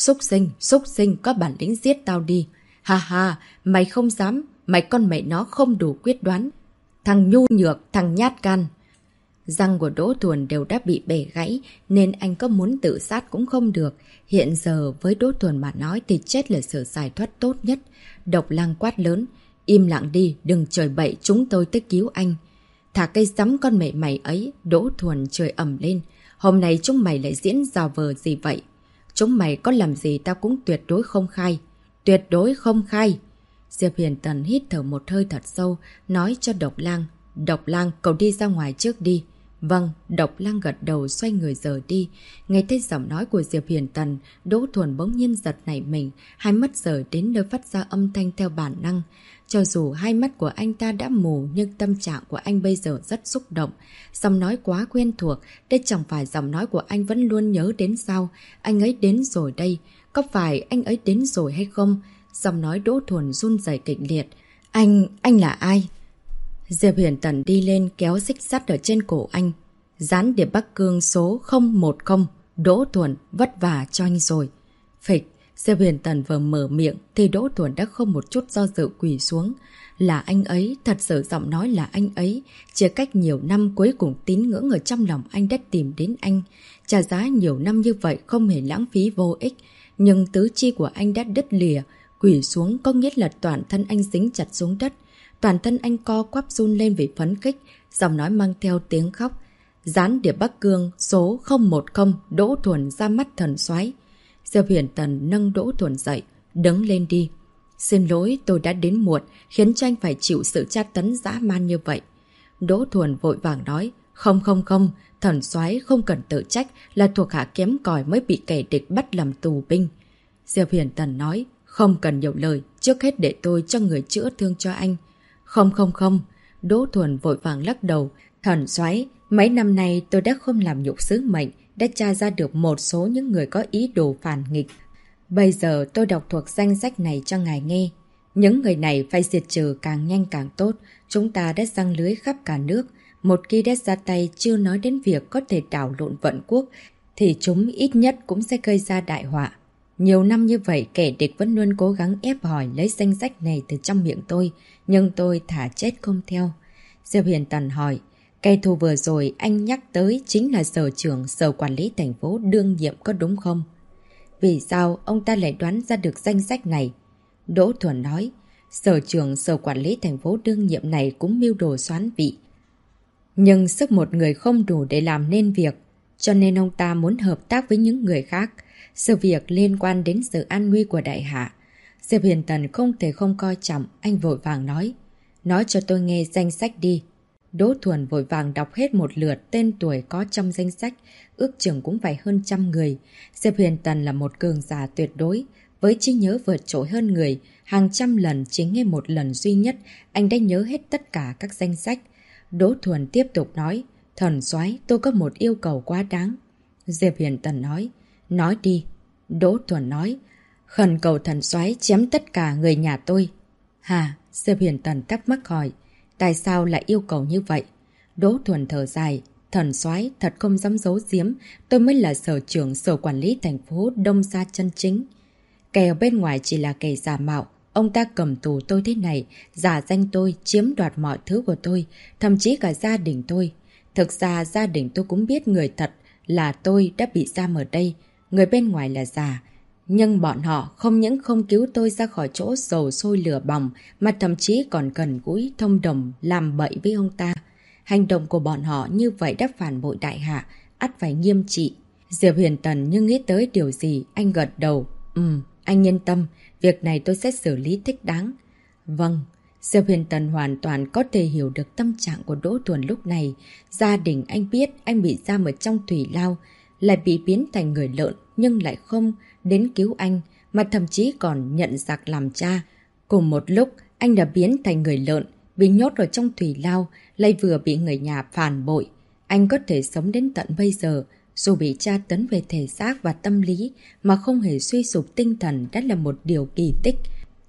Xúc sinh, có bản lĩnh giết tao đi. Ha ha, mày không dám, mày con mẹ nó không đủ quyết đoán. Thằng nhu nhược, thằng nhát gan. Răng của Đỗ Thuần đều đã bị bể gãy nên anh có muốn tự sát cũng không được. Hiện giờ với Đỗ Thuần mà nói thì chết là sự giải thoát tốt nhất. Độc Lang quát lớn. Im lặng đi, đừng chửi bậy, chúng tôi tới cứu anh. Thả cây sắm con mẹ mày ấy, Đỗ Thuần chửi ầm lên. Hôm nay chúng mày lại diễn rào vờ gì vậy? Chúng mày có làm gì tao cũng tuyệt đối không khai. Tuyệt đối không khai. Diệp Huyền Tần hít thở một hơi thật sâu, nói cho Độc Lang. Độc Lang, cậu đi ra ngoài trước đi. Vâng, Độc Lang gật đầu xoay người rời đi. Nghe thấy giọng nói của Diệp Huyền Tần, Đỗ Thuần bỗng nhiên giật nảy mình, hai mắt rời đến nơi phát ra âm thanh theo bản năng. Cho dù hai mắt của anh ta đã mù nhưng tâm trạng của anh bây giờ rất xúc động. Giọng nói quá quen thuộc, đây chẳng phải giọng nói của anh vẫn luôn nhớ đến sao? Anh ấy đến rồi đây, có phải anh ấy đến rồi hay không? Giọng nói Đỗ Thuần run rẩy kịch liệt. Anh là ai? Diệp Huyền Tần đi lên kéo xích sắt ở trên cổ anh. Gián điệp Bắc Cương số 010, Đỗ Thuần vất vả cho anh rồi. Phịch, Diệp Huyền Tần vừa mở miệng thì Đỗ Thuần đã không một chút do dự quỳ xuống. Là anh ấy, thật sự giọng nói là anh ấy. Chia cách nhiều năm cuối cùng tín ngưỡng ở trong lòng anh đã tìm đến anh. Trả giá nhiều năm như vậy không hề lãng phí vô ích. Nhưng tứ chi của anh đã đứt lìa. Quỳ xuống có nghĩa là toàn thân anh dính chặt xuống đất. Toàn thân anh co quắp run lên vì phấn khích, giọng nói mang theo tiếng khóc. Gián điệp Bắc Cương số 010, Đỗ Thuần ra mắt thần soái. Diệp Huyền Tần nâng Đỗ Thuần dậy, đứng lên đi. Xin lỗi, tôi đã đến muộn, khiến cho anh phải chịu sự tra tấn dã man như vậy. Đỗ Thuần vội vàng nói, không, thần soái không cần tự trách, là thuộc hạ kém cỏi mới bị kẻ địch bắt làm tù binh. Diệp Huyền Tần nói, không cần nhiều lời, trước hết để tôi cho người chữa thương cho anh. Không. Đỗ Thuần vội vàng lắc đầu. Thần soái, mấy năm nay tôi đã không làm nhục sứ mệnh, đã tra ra được một số những người có ý đồ phản nghịch. Bây giờ tôi đọc thuộc danh sách này cho ngài nghe. Những người này phải diệt trừ càng nhanh càng tốt. Chúng ta đã giăng lưới khắp cả nước. Một khi đã ra tay chưa nói đến việc có thể đảo lộn vận quốc, thì chúng ít nhất cũng sẽ gây ra đại họa. Nhiều năm như vậy, kẻ địch vẫn luôn cố gắng ép hỏi lấy danh sách này từ trong miệng tôi, nhưng tôi thả chết không theo. Diệp Huyền Tần hỏi, kẻ thù vừa rồi anh nhắc tới chính là sở trưởng sở quản lý thành phố đương nhiệm có đúng không? Vì sao ông ta lại đoán ra được danh sách này? Đỗ Thuần nói, sở trưởng sở quản lý thành phố đương nhiệm này cũng mưu đồ xoán vị. Nhưng sức một người không đủ để làm nên việc, cho nên ông ta muốn hợp tác với những người khác. Sự việc liên quan đến sự an nguy của đại hạ. Diệp Huyền Tần không thể không coi trọng, anh vội vàng nói. Nói cho tôi nghe danh sách đi. Đỗ Thuần vội vàng đọc hết một lượt tên tuổi có trong danh sách, ước chừng cũng phải hơn 100 người. Diệp Huyền Tần là một cường giả tuyệt đối, với trí nhớ vượt trội hơn người, hàng trăm lần chỉ nghe một lần duy nhất, anh đã nhớ hết tất cả các danh sách. Đỗ Thuần tiếp tục nói, thần soái, tôi có một yêu cầu quá đáng. Diệp Huyền Tần nói đi. Đỗ Thuần nói, khẩn cầu thần soái chém tất cả người nhà tôi. Hả? Diệp Huyền Tần thắc mắc hỏi, tại sao lại yêu cầu như vậy? Đỗ Thuần thở dài, thần soái thật không dám giấu giếm, tôi mới là sở trưởng sở quản lý thành phố Đông Gia chân chính. Kẻ ở bên ngoài chỉ là kẻ giả mạo, ông ta cầm tù tôi thế này, giả danh tôi, chiếm đoạt mọi thứ của tôi, thậm chí cả gia đình tôi. Thực ra gia đình tôi cũng biết người thật là tôi đã bị giam ở đây, người bên ngoài là giả. Nhưng bọn họ không những không cứu tôi ra khỏi chỗ dầu sôi lửa bỏng, mà thậm chí còn gần gũi thông đồng làm bậy với ông ta. Hành động của bọn họ như vậy đã phản bội đại hạ, ắt phải nghiêm trị. Diệp Huyền Tần như nghĩ tới điều gì, anh gật đầu. Anh yên tâm, việc này tôi sẽ xử lý thích đáng. Vâng. Diệp Huyền Tần hoàn toàn có thể hiểu được tâm trạng của Đỗ Thuần lúc này. Gia đình anh biết anh bị giam ở trong thủy lao, lại bị biến thành người lợn, nhưng lại không đến cứu anh, mà thậm chí còn nhận giặc làm cha. Cùng một lúc, anh đã biến thành người lợn, bị nhốt ở trong thủy lao, lại vừa bị người nhà phản bội. Anh có thể sống đến tận bây giờ, dù bị tra tấn về thể xác và tâm lý mà không hề suy sụp tinh thần đã là một điều kỳ tích.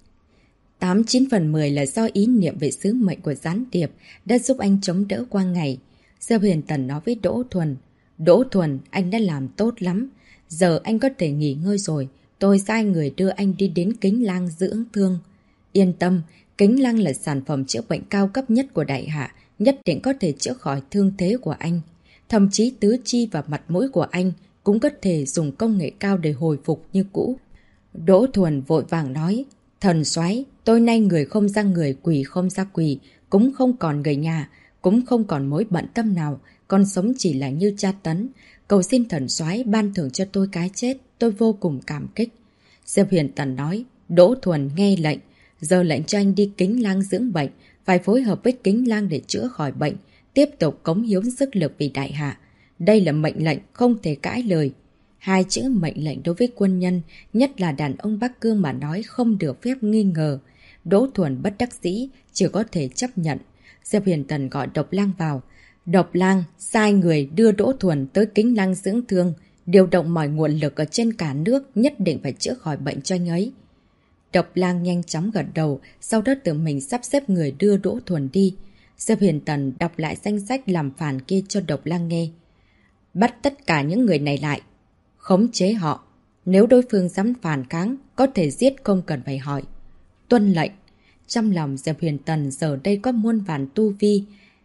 8/9/10 là do ý niệm về sứ mệnh của gián điệp đã giúp anh chống đỡ qua ngày. Diệp Huyền Tần nói với Đỗ Thuần, Đỗ Thuần, anh đã làm tốt lắm. Giờ anh có thể nghỉ ngơi rồi. Tôi sai người đưa anh đi đến Kính Lang dưỡng thương. Yên tâm, Kính Lang là sản phẩm chữa bệnh cao cấp nhất của Đại Hạ, nhất định có thể chữa khỏi thương thế của anh. Thậm chí tứ chi và mặt mũi của anh cũng có thể dùng công nghệ cao để hồi phục như cũ. Đỗ Thuần vội vàng nói, thần soái, tôi nay người không ra người, quỷ không ra quỷ, cũng không còn người nhà, cũng không còn mối bận tâm nào, con sống chỉ là như tra tấn. Cầu xin thần soái ban thưởng cho tôi cái chết, tôi vô cùng cảm kích. Diệp Huyền Tần nói, Đỗ Thuần nghe lệnh, giờ lệnh cho anh đi Kính Lang dưỡng bệnh, phải phối hợp với Kính Lang để chữa khỏi bệnh, tiếp tục cống hiến sức lực vì Đại Hạ. Đây là mệnh lệnh không thể cãi lời. Hai chữ mệnh lệnh đối với quân nhân, nhất là đàn ông Bắc Cương mà nói không được phép nghi ngờ. Đỗ Thuần bất đắc dĩ, chỉ có thể chấp nhận. Diệp Huyền Tần gọi Độc Lang vào. Độc Lang, sai người đưa Đỗ Thuần tới Kính Lang dưỡng thương, điều động mọi nguồn lực ở trên cả nước, nhất định phải chữa khỏi bệnh cho anh ấy. Độc Lang nhanh chóng gật đầu, sau đó tự mình sắp xếp người đưa Đỗ Thuần đi. Diệp Huyền Tần đọc lại danh sách làm phản kia cho Độc Lang nghe. Bắt tất cả những người này lại, khống chế họ. Nếu đối phương dám phản kháng, có thể giết không cần phải hỏi. Tuân lệnh. Trong lòng Diệp Huyền Tần giờ đây có muôn vàn tu vi.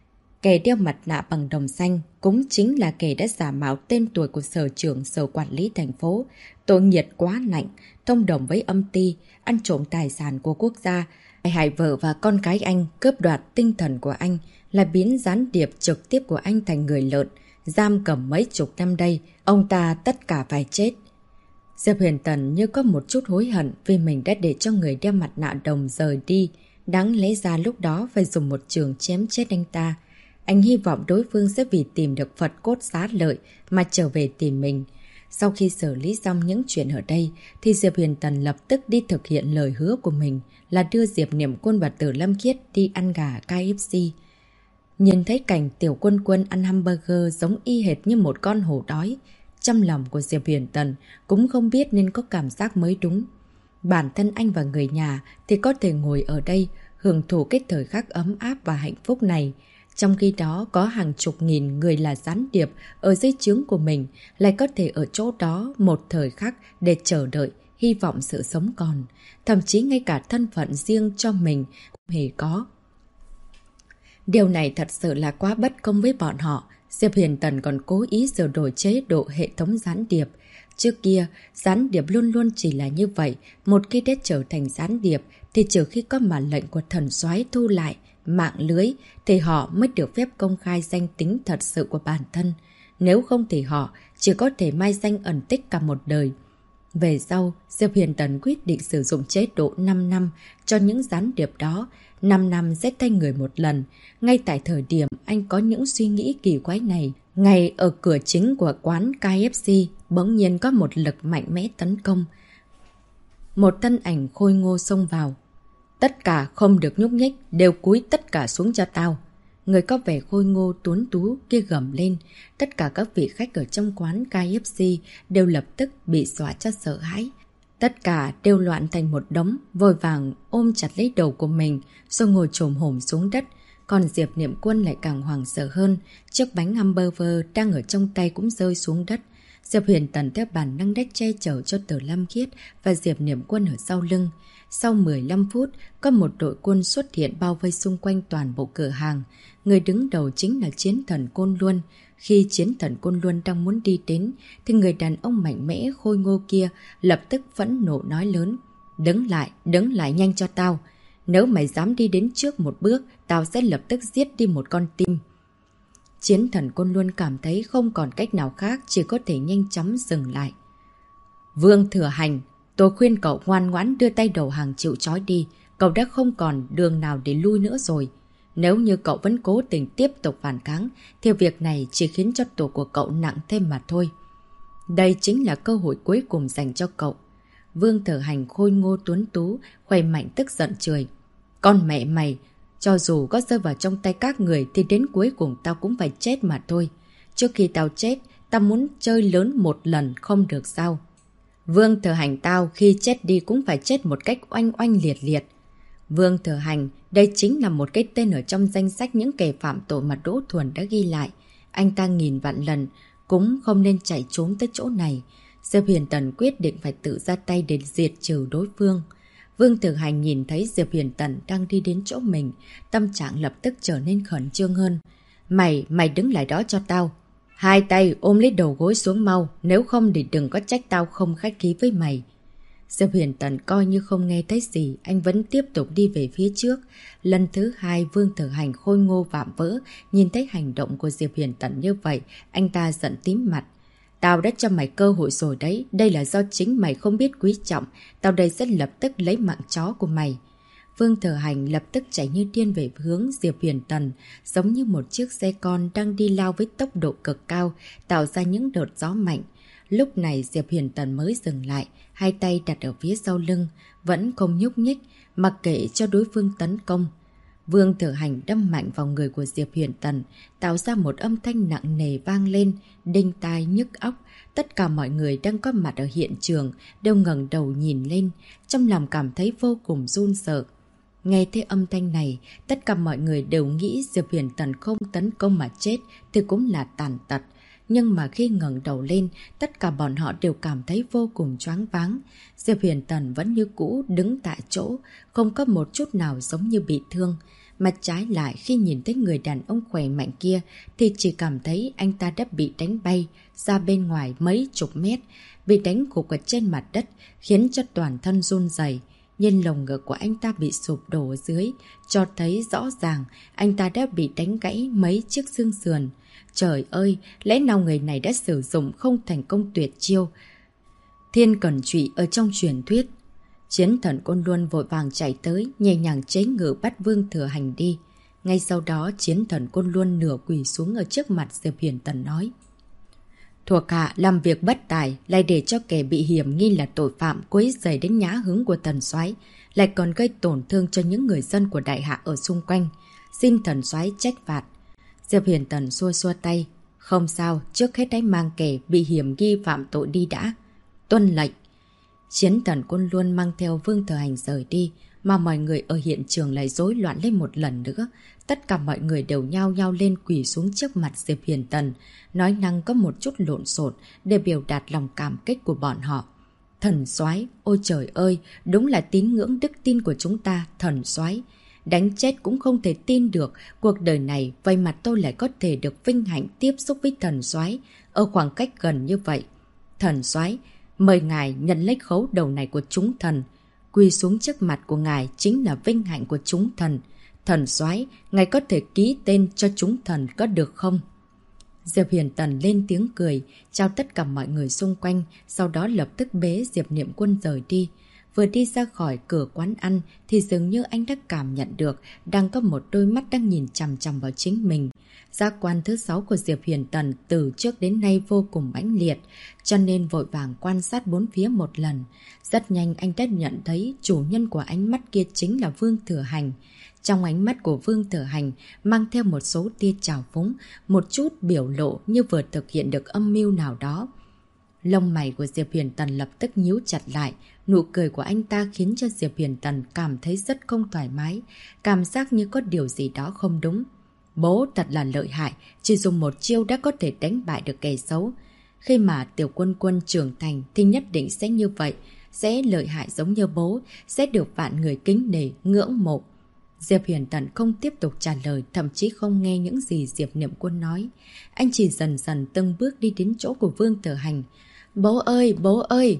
Kẻ đeo mặt nạ bằng đồng xanh cũng chính là kẻ đã giả mạo tên tuổi của sở trưởng sở quản lý thành phố. Tội nghiệp quá nặng, thông đồng với âm ty, ăn trộm tài sản của quốc gia, hại vợ và con cái anh, cướp đoạt tinh thần của anh, là biến gián điệp trực tiếp của anh thành người lợn, giam cầm mấy chục năm đây, ông ta tất cả phải chết. Diệp Huyền Tần như có một chút hối hận vì mình đã để cho người đeo mặt nạ đồng rời đi, đáng lẽ ra lúc đó phải dùng một trường chém chết anh ta. Anh hy vọng đối phương sẽ vì tìm được Phật cốt xá lợi mà trở về tìm mình. Sau khi xử lý xong những chuyện ở đây, thì Diệp Huyền Tần lập tức đi thực hiện lời hứa của mình là đưa Diệp Niệm Quân và Tử Lâm Khiết đi ăn gà KFC. Nhìn thấy cảnh Tiểu Quân Quân ăn hamburger giống y hệt như một con hổ đói, trong lòng của Diệp Huyền Tần cũng không biết nên có cảm giác mới đúng. Bản thân anh và người nhà thì có thể ngồi ở đây hưởng thụ cái thời khắc ấm áp và hạnh phúc này. Trong khi đó có hàng chục nghìn người là gián điệp ở dưới trướng của mình lại có thể ở chỗ đó một thời khắc để chờ đợi, hy vọng sự sống còn. Thậm chí ngay cả thân phận riêng cho mình cũng hề có. Điều này thật sự là quá bất công với bọn họ. Diệp Huyền Tần còn cố ý sửa đổi chế độ hệ thống gián điệp. Trước kia, gián điệp luôn luôn chỉ là như vậy. Một khi đã trở thành gián điệp thì trừ khi có mệnh lệnh của thần soái thu lại mạng lưới thì họ mới được phép công khai danh tính thật sự của bản thân. Nếu không thì họ chỉ có thể mai danh ẩn tích cả một đời. Về sau, Diệp Huyền Tần quyết định sử dụng chế độ 5 năm cho những gián điệp đó. 5 năm sẽ thay người một lần. Ngay tại thời điểm anh có những suy nghĩ kỳ quái này, ngay ở cửa chính của quán KFC bỗng nhiên có một lực mạnh mẽ tấn công. Một thân ảnh khôi ngô xông vào. Tất cả không được nhúc nhích, đều cúi tất cả xuống cho tao. Người có vẻ khôi ngô tuấn tú kia gầm lên. Tất cả các vị khách ở trong quán KFC đều lập tức bị dọa cho sợ hãi. Tất cả đều loạn thành một đống, vội vàng ôm chặt lấy đầu của mình, rồi ngồi chồm hổm xuống đất. Còn Diệp Niệm Quân lại càng hoảng sợ hơn, chiếc bánh hamburger đang ở trong tay cũng rơi xuống đất. Diệp Huyền Tần theo bản năng đách che chở cho Tử Lâm Khiết và Diệp Niệm Quân ở sau lưng. Sau 15 phút, có một đội quân xuất hiện bao vây xung quanh toàn bộ cửa hàng. Người đứng đầu chính là Chiến Thần Côn Luân. Khi Chiến Thần Côn Luân đang muốn đi đến, thì người đàn ông mạnh mẽ khôi ngô kia lập tức phẫn nộ nói lớn. Đứng lại nhanh cho tao. Nếu mày dám đi đến trước một bước, tao sẽ lập tức giết đi một con tim. Chiến Thần Côn Luân cảm thấy không còn cách nào khác, chỉ có thể nhanh chóng dừng lại. Vương Thừa Hành, tôi khuyên cậu ngoan ngoãn đưa tay đầu hàng chịu trói đi. Cậu đã không còn đường nào để lui nữa rồi. Nếu như cậu vẫn cố tình tiếp tục phản kháng, thì việc này chỉ khiến cho tổ của cậu nặng thêm mà thôi. Đây chính là cơ hội cuối cùng dành cho cậu. Vương Thừa Hành khôi ngô tuấn tú, khoe mạnh tức giận chửi. Con mẹ mày, Cho dù có rơi vào trong tay các người thì đến cuối cùng tao cũng phải chết mà thôi. Trước khi tao chết, tao muốn chơi lớn một lần không được sao? Vương Thừa Hành tao khi chết đi cũng phải chết một cách oanh oanh liệt liệt. Vương Thừa Hành, đây chính là một cái tên ở trong danh sách những kẻ phạm tội mà Đỗ Thuần đã ghi lại. Anh ta nghìn vạn lần cũng không nên chạy trốn tới chỗ này. Diệp Huyền Tần quyết định phải tự ra tay để diệt trừ đối phương. Vương Thừa Hành nhìn thấy Diệp Huyền Tần đang đi đến chỗ mình, tâm trạng lập tức trở nên khẩn trương hơn. Mày đứng lại đó cho tao. Hai tay ôm lấy đầu gối xuống mau, nếu không thì đừng có trách tao không khách khí với mày. Diệp Huyền Tần coi như không nghe thấy gì, anh vẫn tiếp tục đi về phía trước. Lần thứ hai Vương Thừa Hành khôi ngô vạm vỡ, nhìn thấy hành động của Diệp Huyền Tần như vậy, anh ta giận tím mặt. Tao đã cho mày cơ hội rồi đấy, đây là do chính mày không biết quý trọng, tao đây sẽ lập tức lấy mạng chó của mày. Vương Thừa Hành lập tức chạy như điên về hướng Diệp Huyền Tần, giống như một chiếc xe con đang đi lao với tốc độ cực cao, tạo ra những đợt gió mạnh. Lúc này Diệp Huyền Tần mới dừng lại, hai tay đặt ở phía sau lưng, vẫn không nhúc nhích, mặc kệ cho đối phương tấn công. Vương Thừa Hành đâm mạnh vào người của Diệp Huyền Tần, tạo ra một âm thanh nặng nề vang lên, đinh tai nhức óc. Tất cả mọi người đang có mặt ở hiện trường đều ngẩng đầu nhìn lên, trong lòng cảm thấy vô cùng run sợ. Nghe thấy âm thanh này, tất cả mọi người đều nghĩ Diệp Huyền Tần không tấn công mà chết thì cũng là tàn tật. Nhưng mà khi ngẩng đầu lên, tất cả bọn họ đều cảm thấy vô cùng choáng váng. Diệp Huyền Tần vẫn như cũ đứng tại chỗ, không có một chút nào giống như bị thương. Mà trái lại khi nhìn thấy người đàn ông khỏe mạnh kia thì chỉ cảm thấy anh ta đã bị đánh bay ra bên ngoài mấy chục mét, bị đánh gục ở trên mặt đất, khiến cho toàn thân run rẩy. Nhưng lồng ngực của anh ta bị sụp đổ ở dưới, cho thấy rõ ràng anh ta đã bị đánh gãy mấy chiếc xương sườn. Trời ơi, lẽ nào người này đã sử dụng không thành công tuyệt chiêu Thiên Cẩn Trụy ở trong truyền thuyết. Chiến thần Côn Luân vội vàng chạy tới, nhẹ nhàng chế ngự bắt Vương Thừa Hành đi. Ngay sau đó, chiến thần Côn Luân nửa quỳ xuống ở trước mặt Diệp Huyền Tần nói: Thuộc hạ làm việc bất tài, lại để cho kẻ bị hiểm nghi là tội phạm quấy rầy đến nhã hứng của Thần Soái, lại còn gây tổn thương cho những người dân của đại hạ ở xung quanh. Xin Thần Soái trách phạt. Diệp Huyền Tần xua xua tay: Không sao, trước hết hãy mang kẻ bị hiểm nghi phạm tội đi đã. Tuân lệnh. Chiến thần Côn Luân mang theo Vương Thừa Hành rời đi, mà mọi người ở hiện trường lại rối loạn lên một lần nữa. Tất cả mọi người đều nhao nhao lên quỳ xuống trước mặt Diệp Huyền Tần, nói năng có một chút lộn xộn để biểu đạt lòng cảm kích của bọn họ. Thần soái, ôi trời ơi, đúng là tín ngưỡng đức tin của chúng ta, thần soái. Đánh chết cũng không thể tin được, cuộc đời này vậy mà tôi lại có thể được vinh hạnh tiếp xúc với thần soái ở khoảng cách gần như vậy. Thần soái, mời ngài nhận lấy khấu đầu này của chúng thần. Quỳ xuống trước mặt của ngài chính là vinh hạnh của chúng thần. Thần soái, ngài có thể ký tên cho chúng thần có được không? Diệp Huyền Tần lên tiếng cười, chào tất cả mọi người xung quanh, sau đó lập tức bế Diệp Niệm Quân rời đi. Vừa đi ra khỏi cửa quán ăn thì dường như anh đã cảm nhận được đang có một đôi mắt đang nhìn chằm chằm vào chính mình. Giác quan thứ 6 của Diệp Huyền Tần từ trước đến nay vô cùng mãnh liệt, cho nên vội vàng quan sát bốn phía một lần. Rất nhanh anh đã nhận thấy chủ nhân của ánh mắt kia chính là Vương Thừa Hành. Trong ánh mắt của Vương Thừa Hành mang theo một số tia trào phúng, một chút biểu lộ như vừa thực hiện được âm mưu nào đó. Lông mày của Diệp Huyền Tần lập tức nhíu chặt lại, nụ cười của anh ta khiến cho Diệp Huyền Tần cảm thấy rất không thoải mái, cảm giác như có điều gì đó không đúng. Bố thật là lợi hại, chỉ dùng một chiêu đã có thể đánh bại được kẻ xấu. Khi mà Tiểu Quân Quân trưởng thành thì nhất định sẽ như vậy, sẽ lợi hại giống như bố, sẽ được vạn người kính nể, ngưỡng mộ. Diệp Huyền Tần không tiếp tục trả lời, thậm chí không nghe những gì Diệp Niệm Quân nói. Anh chỉ dần dần từng bước đi đến chỗ của Vương Thừa Hành. Bố ơi, bố ơi!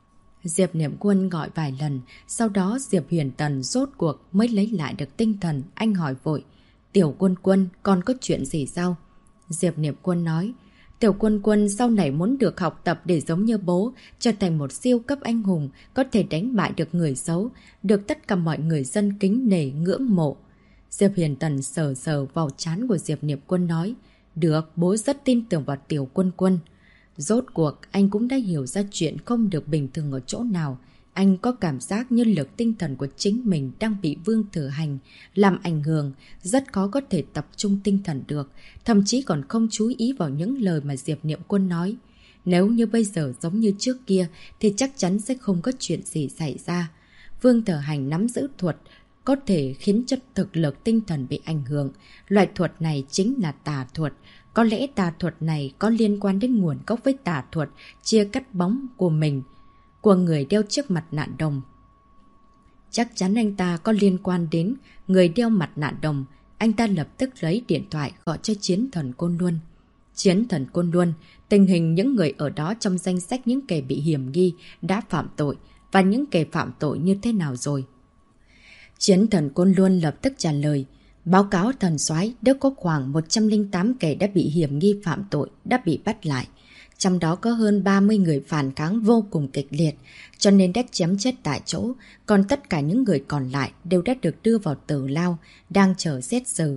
Diệp Niệm Quân gọi vài lần, sau đó Diệp Huyền Tần rốt cuộc mới lấy lại được tinh thần, anh hỏi vội. Tiểu Quân Quân, con có chuyện gì sao? Diệp Niệm Quân nói, Tiểu Quân Quân sau này muốn được học tập để giống như bố, trở thành một siêu cấp anh hùng, có thể đánh bại được người xấu, được tất cả mọi người dân kính nể ngưỡng mộ. Diệp Huyền Tần sờ sờ vào trán của Diệp Niệm Quân nói, được, bố rất tin tưởng vào Tiểu Quân Quân. Rốt cuộc, anh cũng đã hiểu ra chuyện không được bình thường ở chỗ nào. Anh có cảm giác như lực tinh thần của chính mình đang bị Vương Thừa Hành làm ảnh hưởng, rất khó có thể tập trung tinh thần được, thậm chí còn không chú ý vào những lời mà Diệp Niệm Quân nói. Nếu như bây giờ giống như trước kia thì chắc chắn sẽ không có chuyện gì xảy ra. Vương Thừa Hành nắm giữ thuật có thể khiến cho thực lực tinh thần bị ảnh hưởng. Loại thuật này chính là tà thuật. Có lẽ tà thuật này có liên quan đến nguồn gốc với tà thuật chia cắt bóng của mình, của người đeo chiếc mặt nạ đồng. Chắc chắn anh ta có liên quan đến người đeo mặt nạ đồng. Anh ta lập tức lấy điện thoại gọi cho Chiến Thần Côn Luân. Chiến Thần Côn Luân, tình hình những người ở đó trong danh sách những kẻ bị hiểm nghi đã phạm tội và những kẻ phạm tội như thế nào rồi? Chiến Thần Côn Luân lập tức trả lời. Báo cáo thần soái đã có khoảng 108 kẻ đã bị hiểm nghi phạm tội đã bị bắt lại. Trong đó có hơn 30 người phản kháng vô cùng kịch liệt, cho nên đã chém chết tại chỗ. Còn tất cả những người còn lại đều đã được đưa vào tử lao, đang chờ xét xử.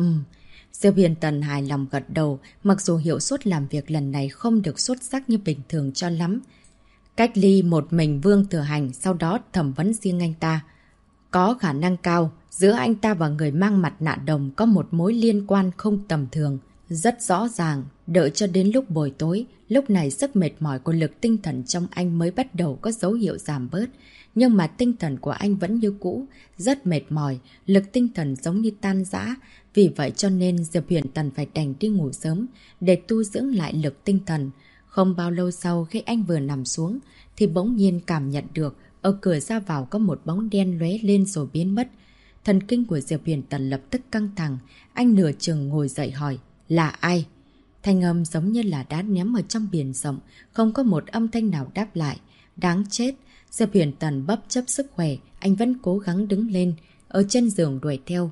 Diệp Huyền Tần hài lòng gật đầu, mặc dù hiệu suất làm việc lần này không được xuất sắc như bình thường cho lắm. Cách ly một mình Vương Thừa Hành, sau đó thẩm vấn riêng anh ta. Có khả năng cao, giữa anh ta và người mang mặt nạ đồng có một mối liên quan không tầm thường. Rất rõ ràng, đợi cho đến lúc buổi tối, lúc này sức mệt mỏi của lực tinh thần trong anh mới bắt đầu có dấu hiệu giảm bớt. Nhưng mà tinh thần của anh vẫn như cũ, rất mệt mỏi, lực tinh thần giống như tan rã. Vì vậy cho nên Diệp Huyền Tần phải đành đi ngủ sớm để tu dưỡng lại lực tinh thần. Không bao lâu sau khi anh vừa nằm xuống thì bỗng nhiên cảm nhận được ở cửa ra vào có một bóng đen lóe lên rồi biến mất. Thần kinh của Diệp Huyền Tần lập tức căng thẳng, anh nửa chừng ngồi dậy hỏi, là ai? Thanh âm giống như là đá ném ở trong biển rộng, không có một âm thanh nào đáp lại. Đáng chết! Diệp Huyền Tần bấp chấp sức khỏe, anh vẫn cố gắng đứng lên, ở trên giường đuổi theo.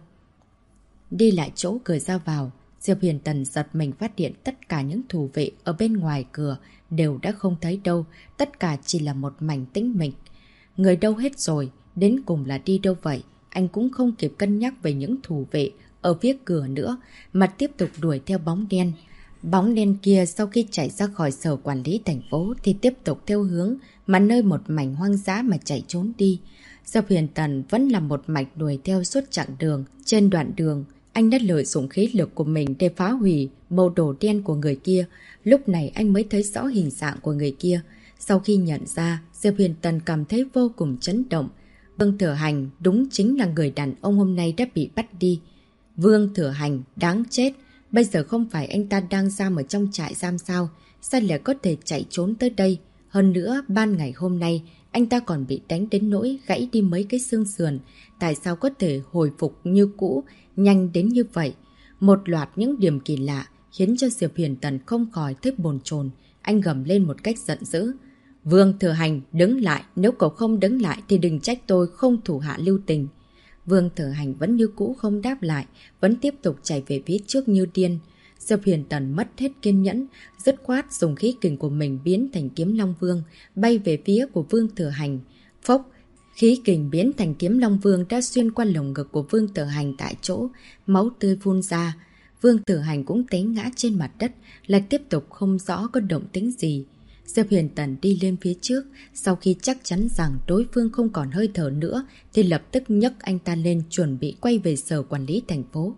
Đi lại chỗ cửa ra vào, Diệp Huyền Tần giật mình phát hiện tất cả những thủ vệ ở bên ngoài cửa đều đã không thấy đâu, tất cả chỉ là một mảnh tĩnh mịch. Người đâu hết rồi, đến cùng là đi đâu vậy? Anh cũng không kịp cân nhắc về những thủ vệ ở phía cửa nữa, mà tiếp tục đuổi theo bóng đen. Bóng đen kia sau khi chạy ra khỏi sở quản lý thành phố thì tiếp tục theo hướng mà nơi một mảnh hoang dã mà chạy trốn đi. Diệp Huyền Tần vẫn là một mạch đuổi theo suốt chặng đường. Trên đoạn đường, anh đã lợi dụng khí lực của mình để phá hủy bộ đồ đen của người kia. Lúc này anh mới thấy rõ hình dạng của người kia. Sau khi nhận ra, Diệp Huyền Tần cảm thấy vô cùng chấn động. Vương Thừa Hành đúng chính là người đàn ông hôm nay đã bị bắt đi. Vương Thừa Hành đáng chết. Bây giờ không phải anh ta đang giam ở trong trại giam sao? Sao lại có thể chạy trốn tới đây? Hơn nữa, ban ngày hôm nay, anh ta còn bị đánh đến nỗi gãy đi mấy cái xương sườn. Tại sao có thể hồi phục như cũ, nhanh đến như vậy? Một loạt những điểm kỳ lạ khiến cho Diệp Huyền Tần không khỏi thấy bồn chồn. Anh gầm lên một cách giận dữ. Vương Thừa Hành, đứng lại. Nếu cậu không đứng lại thì đừng trách tôi không thủ hạ lưu tình. Vương Thừa Hành vẫn như cũ không đáp lại, vẫn tiếp tục chạy về phía trước như điên. Diệp Huyền Tần mất hết kiên nhẫn, dứt khoát dùng khí kình của mình biến thành kiếm Long Vương, bay về phía của Vương Thừa Hành. Phốc, khí kình biến thành kiếm Long Vương đã xuyên qua lồng ngực của Vương Thừa Hành tại chỗ, máu tươi phun ra. Vương Thừa Hành cũng té ngã trên mặt đất, lại tiếp tục không rõ có động tĩnh gì. Diệp Huyền Tần đi lên phía trước, sau khi chắc chắn rằng đối phương không còn hơi thở nữa thì lập tức nhấc anh ta lên chuẩn bị quay về sở quản lý thành phố.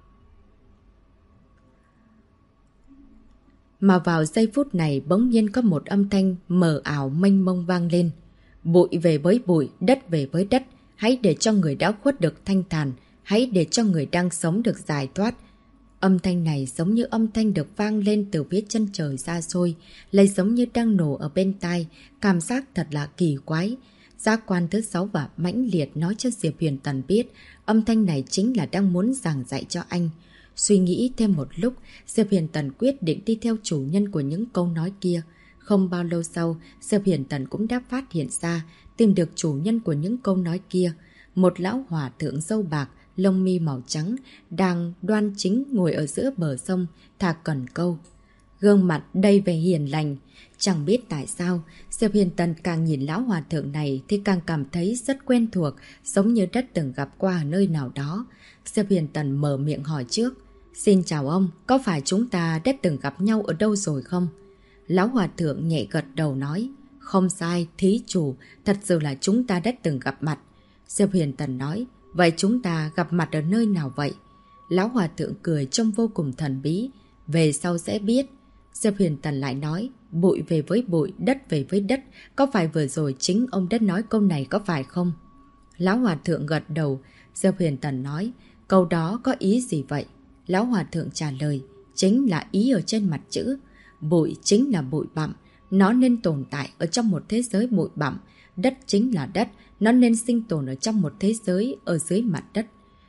Mà vào giây phút này bỗng nhiên có một âm thanh mờ ảo mênh mông vang lên. Bụi về với bụi, đất về với đất, hãy để cho người đã khuất được thanh thản, hãy để cho người đang sống được giải thoát. Âm thanh này giống như âm thanh được vang lên từ phía chân trời xa xôi, lại giống như đang nổ ở bên tai, cảm giác thật là kỳ quái. Giác quan thứ 6 và mãnh liệt nói cho Diệp Huyền Tần biết, âm thanh này chính là đang muốn giảng dạy cho anh. Suy nghĩ thêm một lúc, Diệp Huyền Tần quyết định đi theo chủ nhân của những câu nói kia. Không bao lâu sau, Diệp Huyền Tần cũng đã phát hiện ra, tìm được chủ nhân của những câu nói kia. Một lão hòa thượng râu bạc, lông mi màu trắng, đang đoan chính ngồi ở giữa bờ sông, thả cần câu. Gương mặt đầy vẻ hiền lành. Chẳng biết tại sao, Diệp Huyền Tần càng nhìn lão hòa thượng này thì càng cảm thấy rất quen thuộc, giống như đã từng gặp qua ở nơi nào đó. Diệp Huyền Tần mở miệng hỏi trước. Xin chào ông, có phải chúng ta đã từng gặp nhau ở đâu rồi không? Lão hòa thượng nhẹ gật đầu nói. Không sai, thí chủ, thật sự là chúng ta đã từng gặp mặt. Diệp Huyền Tần nói, vậy chúng ta gặp mặt ở nơi nào vậy? Lão Hòa Thượng cười trông vô cùng thần bí, về sau sẽ biết. Diệp Huyền Tần lại nói, bụi về với bụi, đất về với đất, có phải vừa rồi chính ông đã nói câu này có phải không? Lão Hòa Thượng gật đầu, Diệp Huyền Tần nói, câu đó có ý gì vậy? Lão Hòa Thượng trả lời, chính là ý ở trên mặt chữ. Bụi chính là bụi bặm, nó nên tồn tại ở trong một thế giới bụi bặm. Đất chính là đất, nó nên sinh tồn ở trong một thế giới ở dưới mặt đất.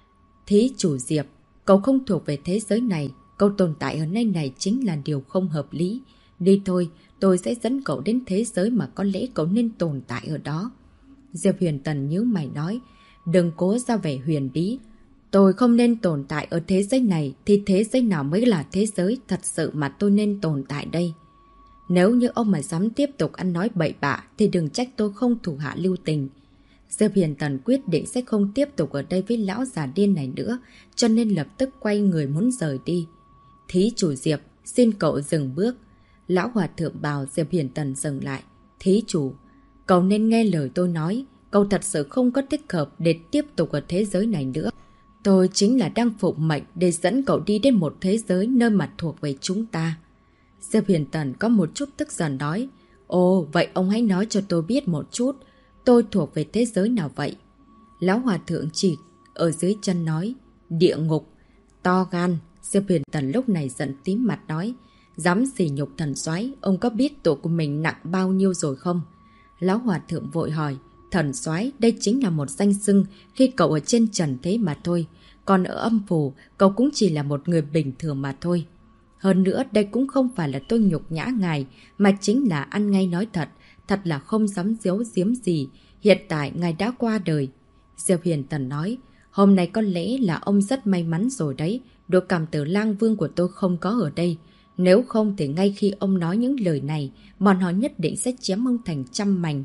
Thí chủ Diệp, cậu không thuộc về thế giới này, cậu tồn tại ở nơi này chính là điều không hợp lý. Đi thôi, tôi sẽ dẫn cậu đến thế giới mà có lẽ cậu nên tồn tại ở đó. Diệp Huyền Tần nhíu mày nói, đừng cố ra vẻ huyền bí. Tôi không nên tồn tại ở thế giới này, thì thế giới nào mới là thế giới thật sự mà tôi nên tồn tại đây? Nếu như ông mà dám tiếp tục ăn nói bậy bạ thì đừng trách tôi không thủ hạ lưu tình. Diệp Huyền Tần quyết định sẽ không tiếp tục ở đây với lão già điên này nữa, cho nên lập tức quay người muốn rời đi. Thí chủ Diệp, xin cậu dừng bước. Lão Hòa Thượng bảo Diệp Huyền Tần dừng lại. Thí chủ, cậu nên nghe lời tôi nói, cậu thật sự không có thích hợp để tiếp tục ở thế giới này nữa. Tôi chính là đang phụng mệnh để dẫn cậu đi đến một thế giới nơi mà thuộc về chúng ta. Diệp Huyền Tần có một chút tức giận nói, ồ, vậy ông hãy nói cho tôi biết một chút, tôi thuộc về thế giới nào vậy? Lão Hòa Thượng chỉ ở dưới chân nói, địa ngục. To gan, Diệp Huyền Tần lúc này giận tím mặt nói, dám sỉ nhục thần soái, ông có biết tội của mình nặng bao nhiêu rồi không? Lão Hòa Thượng vội hỏi, thần soái, đây chính là một danh xưng khi cậu ở trên trần thế mà thôi, còn ở âm phủ, cậu cũng chỉ là một người bình thường mà thôi. Hơn nữa, đây cũng không phải là tôi nhục nhã ngài, mà chính là ăn ngay nói thật, thật là không dám giấu giếm gì. Hiện tại ngài đã qua đời. Diệp Huyền Tần nói, hôm nay có lẽ là ông rất may mắn rồi đấy, độ cảm tử lang vương của tôi không có ở đây. Nếu không thì ngay khi ông nói những lời này, bọn họ nhất định sẽ chém ông thành trăm mảnh.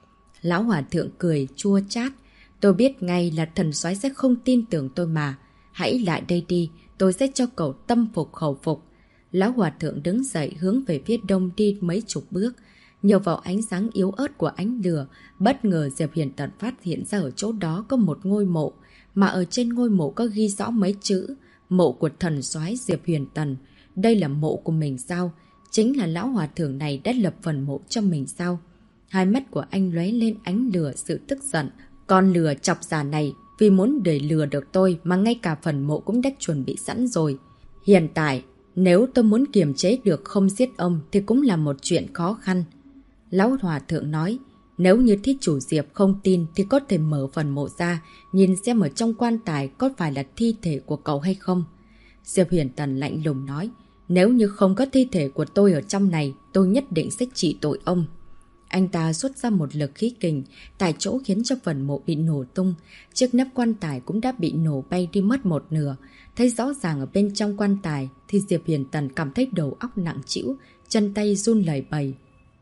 Lão Hòa Thượng cười chua chát, tôi biết ngay là thần soái sẽ không tin tưởng tôi mà. Hãy lại đây đi, tôi sẽ cho cậu tâm phục khẩu phục. Lão Hòa Thượng đứng dậy hướng về phía đông đi mấy chục bước. Nhờ vào ánh sáng yếu ớt của ánh lửa, bất ngờ Diệp Huyền Tần phát hiện ra ở chỗ đó có một ngôi mộ, mà ở trên ngôi mộ có ghi rõ mấy chữ, mộ của thần soái Diệp Huyền Tần. Đây là mộ của mình sao? Chính là lão hòa thượng này đã lập phần mộ cho mình sao? Hai mắt của anh lóe lên ánh lửa sự tức giận. Con lừa chọc già này, vì muốn để lừa được tôi mà ngay cả phần mộ cũng đã chuẩn bị sẵn rồi. Hiện tại, nếu tôi muốn kiềm chế được không giết ông thì cũng là một chuyện khó khăn. Lão Hòa Thượng nói, nếu như thí chủ Diệp không tin thì có thể mở phần mộ ra, nhìn xem ở trong quan tài có phải là thi thể của cậu hay không. Diệp Huyền Tần lạnh lùng nói, nếu như không có thi thể của tôi ở trong này, tôi nhất định sẽ trị tội ông. Anh ta xuất ra một lực khí kình, tại chỗ khiến cho phần mộ bị nổ tung, chiếc nắp quan tài cũng đã bị nổ bay đi mất một nửa. Thấy rõ ràng ở bên trong quan tài thì Diệp Huyền Tần cảm thấy đầu óc nặng trĩu, chân tay run lẩy bẩy.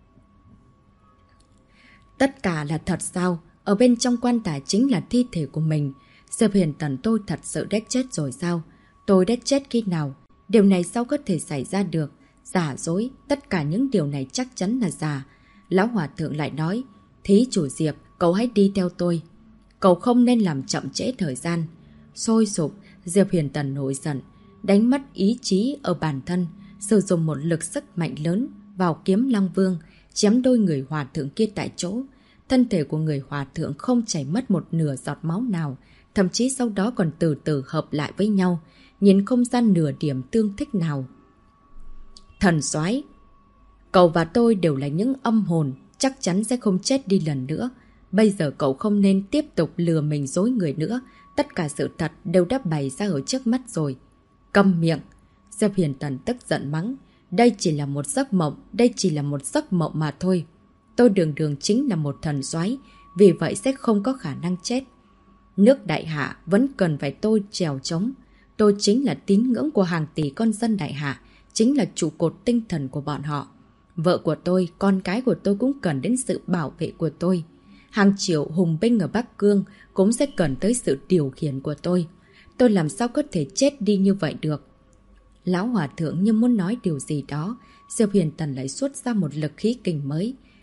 Tất cả là thật sao? Ở bên trong quan tài chính là thi thể của mình. Diệp Huyền Tần, tôi thật sự đã chết rồi sao? Tôi đã chết khi nào? Điều này sao có thể xảy ra được? Giả dối, tất cả những điều này chắc chắn là giả. Lão Hòa Thượng lại nói, thí chủ Diệp, cậu hãy đi theo tôi. Cậu không nên làm chậm trễ thời gian. Sôi sục, Diệp Huyền Tần nổi giận, đánh mất ý chí ở bản thân, sử dụng một lực sức mạnh lớn vào kiếm Long Vương, chém đôi người hòa thượng kia tại chỗ. Thân thể của người hòa thượng không chảy mất một nửa giọt máu nào, thậm chí sau đó còn từ từ hợp lại với nhau, nhìn không gian nửa điểm tương thích nào. Thần soái, cậu và tôi đều là những âm hồn, chắc chắn sẽ không chết đi lần nữa. Bây giờ cậu không nên tiếp tục lừa mình dối người nữa, tất cả sự thật đều đã bày ra ở trước mắt rồi. Câm miệng! Diệp Huyền Tần tức giận mắng. Đây chỉ là một giấc mộng, đây chỉ là một giấc mộng mà thôi. Tôi đường đường chính là một thần soái, vì vậy sẽ không có khả năng chết. Nước Đại Hạ vẫn cần phải tôi trèo trống. Tôi chính là tín ngưỡng của hàng tỷ con dân Đại Hạ, chính là trụ cột tinh thần của bọn họ. Vợ của tôi, con cái của tôi cũng cần đến sự bảo vệ của tôi. Hàng triệu hùng binh ở Bắc Cương cũng sẽ cần tới sự điều khiển của tôi. Tôi làm sao có thể chết đi như vậy được? Lão Hòa Thượng như muốn nói điều gì đó, Diệp Huyền Tần lại xuất ra một lực khí kình mới.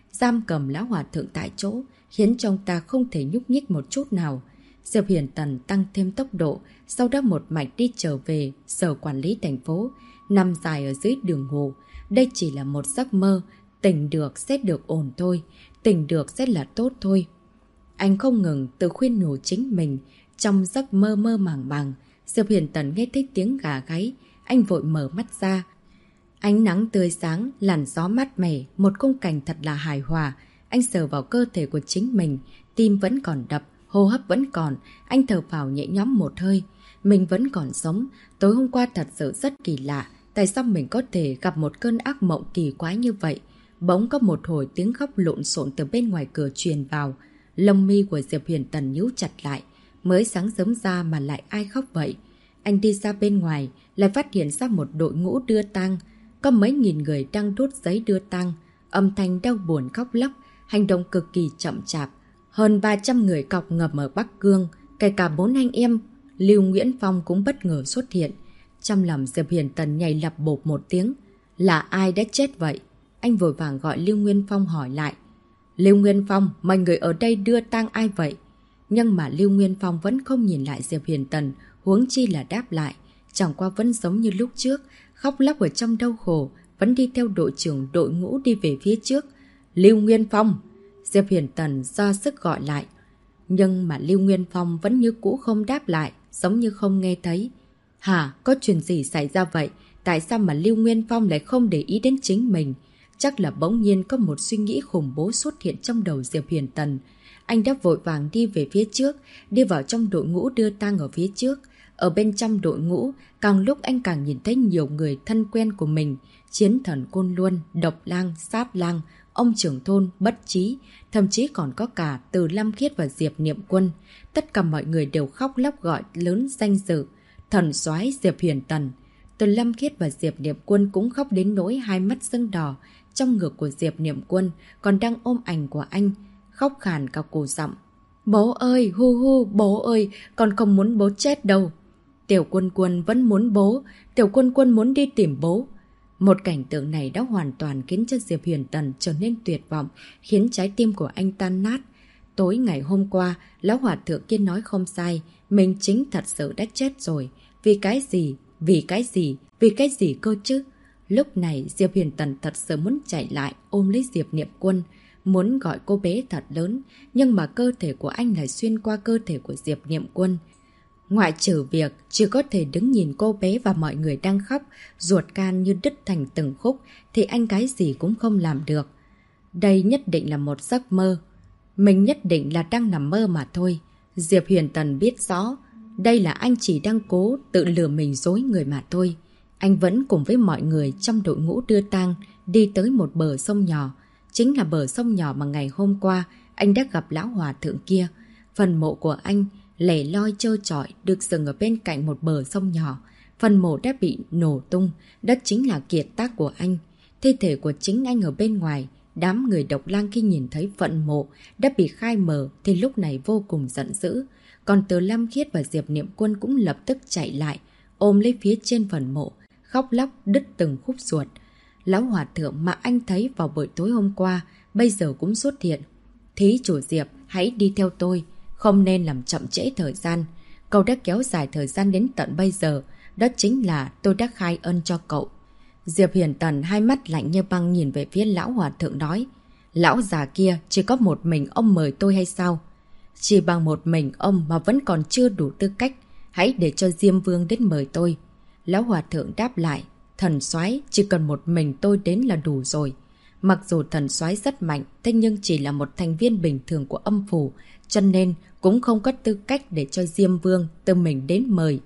giam cầm lão hòa thượng tại chỗ, khiến cho ông ta không thể nhúc nhích một chút nào. Diệp Huyền Tần tăng thêm tốc độ, sau đó một mạch đi trở về sở quản lý thành phố, nằm dài ở dưới đường hồ. Đây chỉ là một giấc mơ, tỉnh được sẽ được ổn thôi, tỉnh được sẽ là tốt thôi. Anh không ngừng tự khuyên nhủ chính mình, trong giấc mơ mơ màng màng. Diệp Huyền Tần nghe thấy tiếng gà gáy, anh vội mở mắt ra. Ánh nắng tươi sáng, làn gió mát mẻ, một khung cảnh thật là hài hòa. Anh sờ vào cơ thể của chính mình, tim vẫn còn đập, hô hấp vẫn còn, anh thở phào nhẹ nhõm một hơi. Mình vẫn còn sống, tối hôm qua thật sự rất kỳ lạ, tại sao mình có thể gặp một cơn ác mộng kỳ quái như vậy? Bỗng có một hồi tiếng khóc lộn xộn từ bên ngoài cửa truyền vào. Lông mi của Diệp Huyền Tần nhíu chặt lại, mới sáng sớm ra mà lại ai khóc vậy? Anh đi ra bên ngoài, lại phát hiện ra một đội ngũ đưa tang. Có mấy nghìn người đang đốt giấy đưa tang, âm thanh đau buồn khóc lóc, hành động cực kỳ chậm chạp. Hơn 300 người cọc ngập ở Bắc Cương, kể cả 4 anh em, Lưu Nguyễn Phong cũng bất ngờ xuất hiện. Trong lòng Diệp Huyền Tần nhảy lập bộp một tiếng. Là ai đã chết vậy? Anh vội vàng gọi Lưu Nguyên Phong hỏi lại. Lưu Nguyên Phong, mọi người ở đây đưa tang ai vậy? Nhưng mà Lưu Nguyên Phong vẫn không nhìn lại Diệp Huyền Tần, huống chi là đáp lại. Chẳng qua vẫn giống như lúc trước, khóc lóc ở trong đau khổ, vẫn đi theo đội trưởng đội ngũ đi về phía trước. Lưu Nguyên Phong! Diệp Huyền Tần ra sức gọi lại. Nhưng mà Lưu Nguyên Phong vẫn như cũ không đáp lại, giống như không nghe thấy. Hả? Có chuyện gì xảy ra vậy? Tại sao mà Lưu Nguyên Phong lại không để ý đến chính mình? Chắc là bỗng nhiên có một suy nghĩ khủng bố xuất hiện trong đầu Diệp Huyền Tần. Anh đã vội vàng đi về phía trước, đi vào trong đội ngũ đưa tang ở phía trước. Ở bên trong đội ngũ, càng lúc anh càng nhìn thấy nhiều người thân quen của mình. Chiến thần Côn Luân, Độc Lang, Sát Lang, ông trưởng thôn, Bất Chí, thậm chí còn có cả Từ Lam Khiết và Diệp Niệm Quân. Tất cả mọi người đều khóc lóc gọi lớn danh dự. Thần soái Diệp Huyền Tần. Từ Lam Khiết và Diệp Niệm Quân cũng khóc đến nỗi hai mắt sưng đỏ. Trong ngực của Diệp Niệm Quân còn đang ôm ảnh của anh, khóc khàn cả cổ giọng. Bố ơi, hu hu, bố ơi, con không muốn bố chết đâu. Tiểu Quân Quân vẫn muốn bố, Tiểu Quân Quân muốn đi tìm bố. Một cảnh tượng này đã hoàn toàn khiến cho Diệp Huyền Tần trở nên tuyệt vọng, khiến trái tim của anh tan nát. Tối ngày hôm qua, lão hòa thượng kia nói không sai, mình chính thật sự đã chết rồi. Vì cái gì? Vì cái gì? Vì cái gì cơ chứ? Lúc này Diệp Huyền Tần thật sự muốn chạy lại ôm lấy Diệp Niệm Quân, muốn gọi cô bé thật lớn, nhưng mà cơ thể của anh lại xuyên qua cơ thể của Diệp Niệm Quân. Ngoại trừ việc chỉ có thể đứng nhìn cô bé và mọi người đang khóc, ruột gan như đứt thành từng khúc, thì anh cái gì cũng không làm được. Đây nhất định là một giấc mơ. Mình nhất định là đang nằm mơ mà thôi. Diệp Huyền Tần biết rõ, đây là anh chỉ đang cố tự lừa mình dối người mà thôi. Anh vẫn cùng với mọi người trong đội ngũ đưa tang đi tới một bờ sông nhỏ. Chính là bờ sông nhỏ mà ngày hôm qua anh đã gặp lão hòa thượng kia. Phần mộ của anh lẻ loi trơ trọi được dừng ở bên cạnh một bờ sông nhỏ. Phần mộ đã bị nổ tung, đó chính là kiệt tác của anh. Thi thể của chính anh ở bên ngoài. Đám người Độc Lang khi nhìn thấy phần mộ đã bị khai mở thì lúc này vô cùng giận dữ. Còn Từ Lam Khiết và Diệp Niệm Quân cũng lập tức chạy lại, ôm lấy phía trên phần mộ, khóc lóc đứt từng khúc ruột. Lão hòa thượng mà anh thấy vào buổi tối hôm qua bây giờ cũng xuất hiện. Thí chủ Diệp, hãy đi theo tôi, không nên làm chậm trễ thời gian. Cậu đã kéo dài thời gian đến tận bây giờ, đó chính là tôi đã khai ân cho cậu. Diệp Huyền Tần hai mắt lạnh như băng nhìn về phía lão hòa thượng nói. Lão già kia chỉ có một mình ông mời tôi hay sao? Chỉ bằng một mình ông mà vẫn còn chưa đủ tư cách, hãy để cho Diêm Vương đến mời tôi. Lão hòa thượng đáp lại. Thần soái chỉ cần một mình tôi đến là đủ rồi. Mặc dù thần soái rất mạnh, thế nhưng chỉ là một thành viên bình thường của âm phủ, cho nên cũng không có tư cách để cho Diêm Vương tự mình đến mời.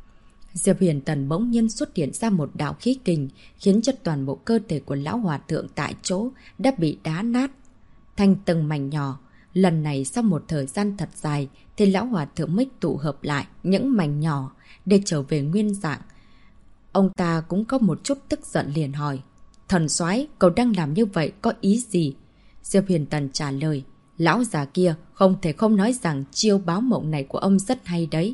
Diệp Huyền Tần bỗng nhiên xuất hiện ra một đạo khí kình, khiến cho toàn bộ cơ thể của lão hòa thượng tại chỗ đã bị đá nát thành từng mảnh nhỏ. Lần này sau một thời gian thật dài thì lão hòa thượng mới tụ hợp lại những mảnh nhỏ để trở về nguyên dạng. Ông ta cũng có một chút tức giận liền hỏi. Thần soái, cậu đang làm như vậy có ý gì? Diệp Huyền Tần trả lời. Lão già kia không thể không nói rằng chiêu báo mộng này của ông rất hay đấy.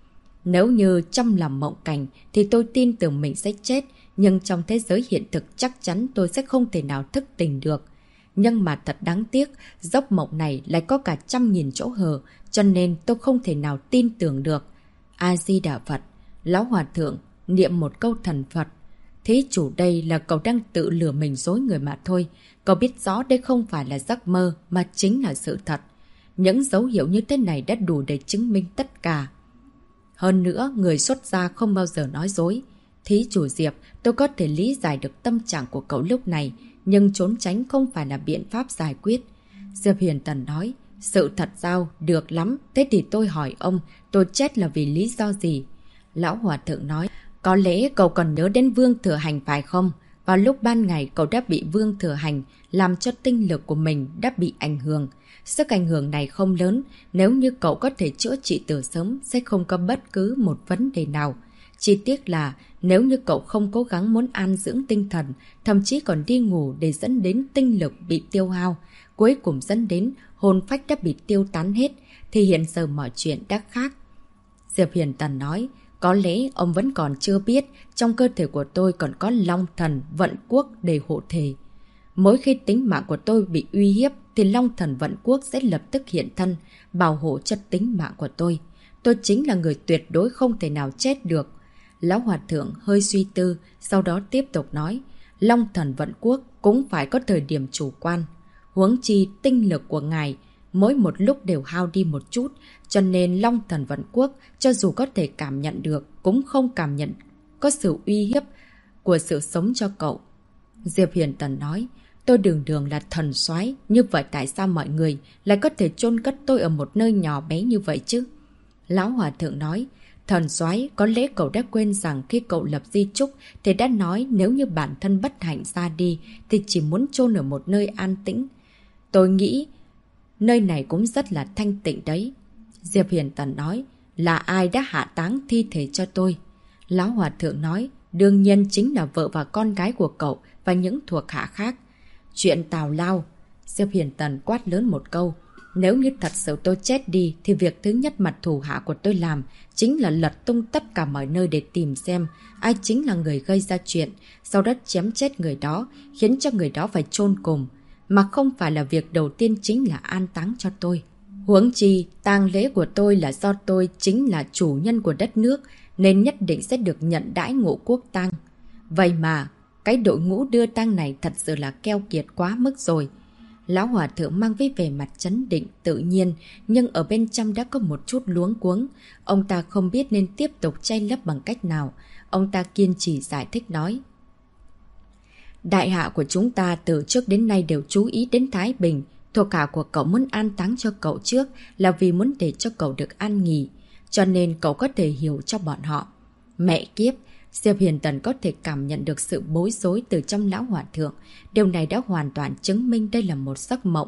Nếu như trong lòng mộng cảnh thì tôi tin tưởng mình sẽ chết, nhưng trong thế giới hiện thực chắc chắn tôi sẽ không thể nào thức tỉnh được. Nhưng mà thật đáng tiếc, giấc mộng này lại có cả 100.000 chỗ hở, cho nên tôi không thể nào tin tưởng được. A-di-đà Phật, Lão Hòa Thượng niệm một câu thần Phật. Thí chủ đây là cậu đang tự lừa mình dối người mà thôi. Cậu biết rõ đây không phải là giấc mơ mà chính là sự thật. Những dấu hiệu như thế này đã đủ để chứng minh tất cả. Hơn nữa, người xuất gia không bao giờ nói dối. Thí chủ Diệp, tôi có thể lý giải được tâm trạng của cậu lúc này, nhưng trốn tránh không phải là biện pháp giải quyết. Diệp Huyền Tần nói, sự thật sao? Được lắm, thế thì tôi hỏi ông, tôi chết là vì lý do gì? Lão Hòa Thượng nói, có lẽ cậu còn nhớ đến Vương Thừa Hành phải không? Vào lúc ban ngày cậu đã bị Vương Thừa Hành làm cho tinh lực của mình đã bị ảnh hưởng. Sức ảnh hưởng này không lớn, nếu như cậu có thể chữa trị từ sớm sẽ không có bất cứ một vấn đề nào. Chỉ tiếc là nếu như cậu không cố gắng muốn an dưỡng tinh thần, thậm chí còn đi ngủ để dẫn đến tinh lực bị tiêu hao, cuối cùng dẫn đến hồn phách đã bị tiêu tán hết, thì hiện giờ mọi chuyện đã khác. Diệp Huyền Tần nói, có lẽ ông vẫn còn chưa biết, trong cơ thể của tôi còn có Long Thần Vận Quốc để hộ thể. Mỗi khi tính mạng của tôi bị uy hiếp, thì Long Thần Vận Quốc sẽ lập tức hiện thân, bảo hộ cho tính mạng của tôi. Tôi chính là người tuyệt đối không thể nào chết được. Lão Hòa Thượng hơi suy tư, sau đó tiếp tục nói, Long Thần Vận Quốc cũng phải có thời điểm chủ quan. Huống chi tinh lực của ngài mỗi một lúc đều hao đi một chút, cho nên Long Thần Vận Quốc cho dù có thể cảm nhận được, cũng không cảm nhận có sự uy hiếp của sự sống cho cậu. Diệp Huyền Tần nói, tôi đường đường là thần soái, như vậy tại sao mọi người lại có thể chôn cất tôi ở một nơi nhỏ bé như vậy chứ? Lão Hòa Thượng nói, thần soái, có lẽ cậu đã quên rằng khi cậu lập di chúc thì đã nói nếu như bản thân bất hạnh ra đi thì chỉ muốn chôn ở một nơi an tĩnh. Tôi nghĩ nơi này cũng rất là thanh tịnh đấy. Diệp Huyền Tần nói, là ai đã hạ táng thi thể cho tôi? Lão Hòa Thượng nói, đương nhiên chính là vợ và con gái của cậu và những thuộc hạ khác. Chuyện tào lao. Diệp Huyền Tần quát lớn một câu. Nếu như thật sự tôi chết đi thì việc thứ nhất mà thủ hạ của tôi làm chính là lật tung tất cả mọi nơi để tìm xem ai chính là người gây ra chuyện, sau đó chém chết người đó, khiến cho người đó phải chôn cùng. Mà không phải là việc đầu tiên chính là an táng cho tôi. Huống chi, tang lễ của tôi là do tôi chính là chủ nhân của đất nước, nên nhất định sẽ được nhận đãi ngộ quốc tang. Vậy mà, cái đội ngũ đưa tang này thật sự là keo kiệt quá mức rồi. Lão Hòa Thượng mang với vẻ mặt trấn định, tự nhiên, nhưng ở bên trong đã có một chút luống cuống. Ông ta không biết nên tiếp tục che lấp bằng cách nào. Ông ta kiên trì giải thích nói. Đại hạ của chúng ta từ trước đến nay đều chú ý đến Thái Bình. Thuộc hạ của cậu muốn an táng cho cậu trước là vì muốn để cho cậu được an nghỉ. Cho nên cậu có thể hiểu cho bọn họ. Mẹ kiếp! Diệp Huyền Tần có thể cảm nhận được sự bối rối từ trong Lão Hòa Thượng. Điều này đã hoàn toàn chứng minh đây là một giấc mộng.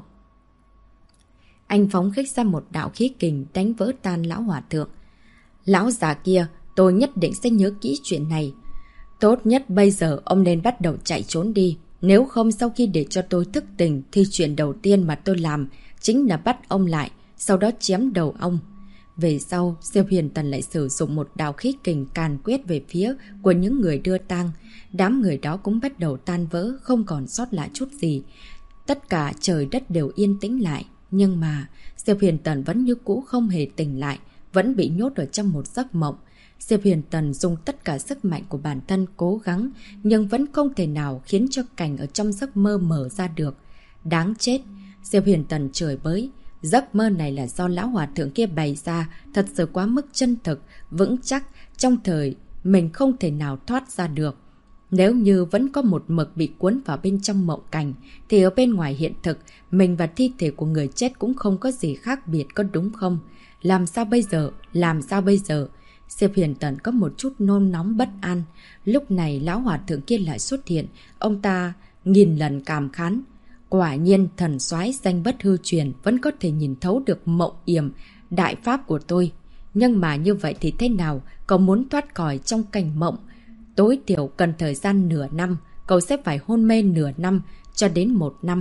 Anh phóng khích ra một đạo khí kình đánh vỡ tan Lão Hòa Thượng. Lão già kia, tôi nhất định sẽ nhớ kỹ chuyện này. Tốt nhất bây giờ ông nên bắt đầu chạy trốn đi. Nếu không sau khi để cho tôi thức tỉnh thì chuyện đầu tiên mà tôi làm chính là bắt ông lại, sau đó chém đầu ông. Về sau, Diệp Huyền Tần lại sử dụng một đạo khí kình càn quét về phía của những người đưa tang. Đám người đó cũng bắt đầu tan vỡ, không còn sót lại chút gì. Tất cả trời đất đều yên tĩnh lại. Nhưng mà, Diệp Huyền Tần vẫn như cũ không hề tỉnh lại, vẫn bị nhốt ở trong một giấc mộng. Diệp Huyền Tần dùng tất cả sức mạnh của bản thân cố gắng, nhưng vẫn không thể nào khiến cho cảnh ở trong giấc mơ mở ra được. Đáng chết! Diệp Huyền Tần chửi bới. Giấc mơ này là do Lão Hòa Thượng kia bày ra, thật sự quá mức chân thực, vững chắc, trong thời mình không thể nào thoát ra được. Nếu như vẫn có một mực bị cuốn vào bên trong mộng cảnh, thì ở bên ngoài hiện thực, mình và thi thể của người chết cũng không có gì khác biệt, có đúng không? Làm sao bây giờ? Làm sao bây giờ? Diệp Huyền Tần có một chút nôn nóng bất an. Lúc này Lão Hòa Thượng kia lại xuất hiện, ông ta nghìn lần cảm khán. Quả nhiên thần soái danh bất hư truyền vẫn có thể nhìn thấu được mộng yểm đại pháp của tôi. Nhưng mà như vậy thì thế nào? Cậu muốn thoát khỏi trong cảnh mộng, tối thiểu cần thời gian nửa năm. Cậu sẽ phải hôn mê nửa năm cho đến 1 năm.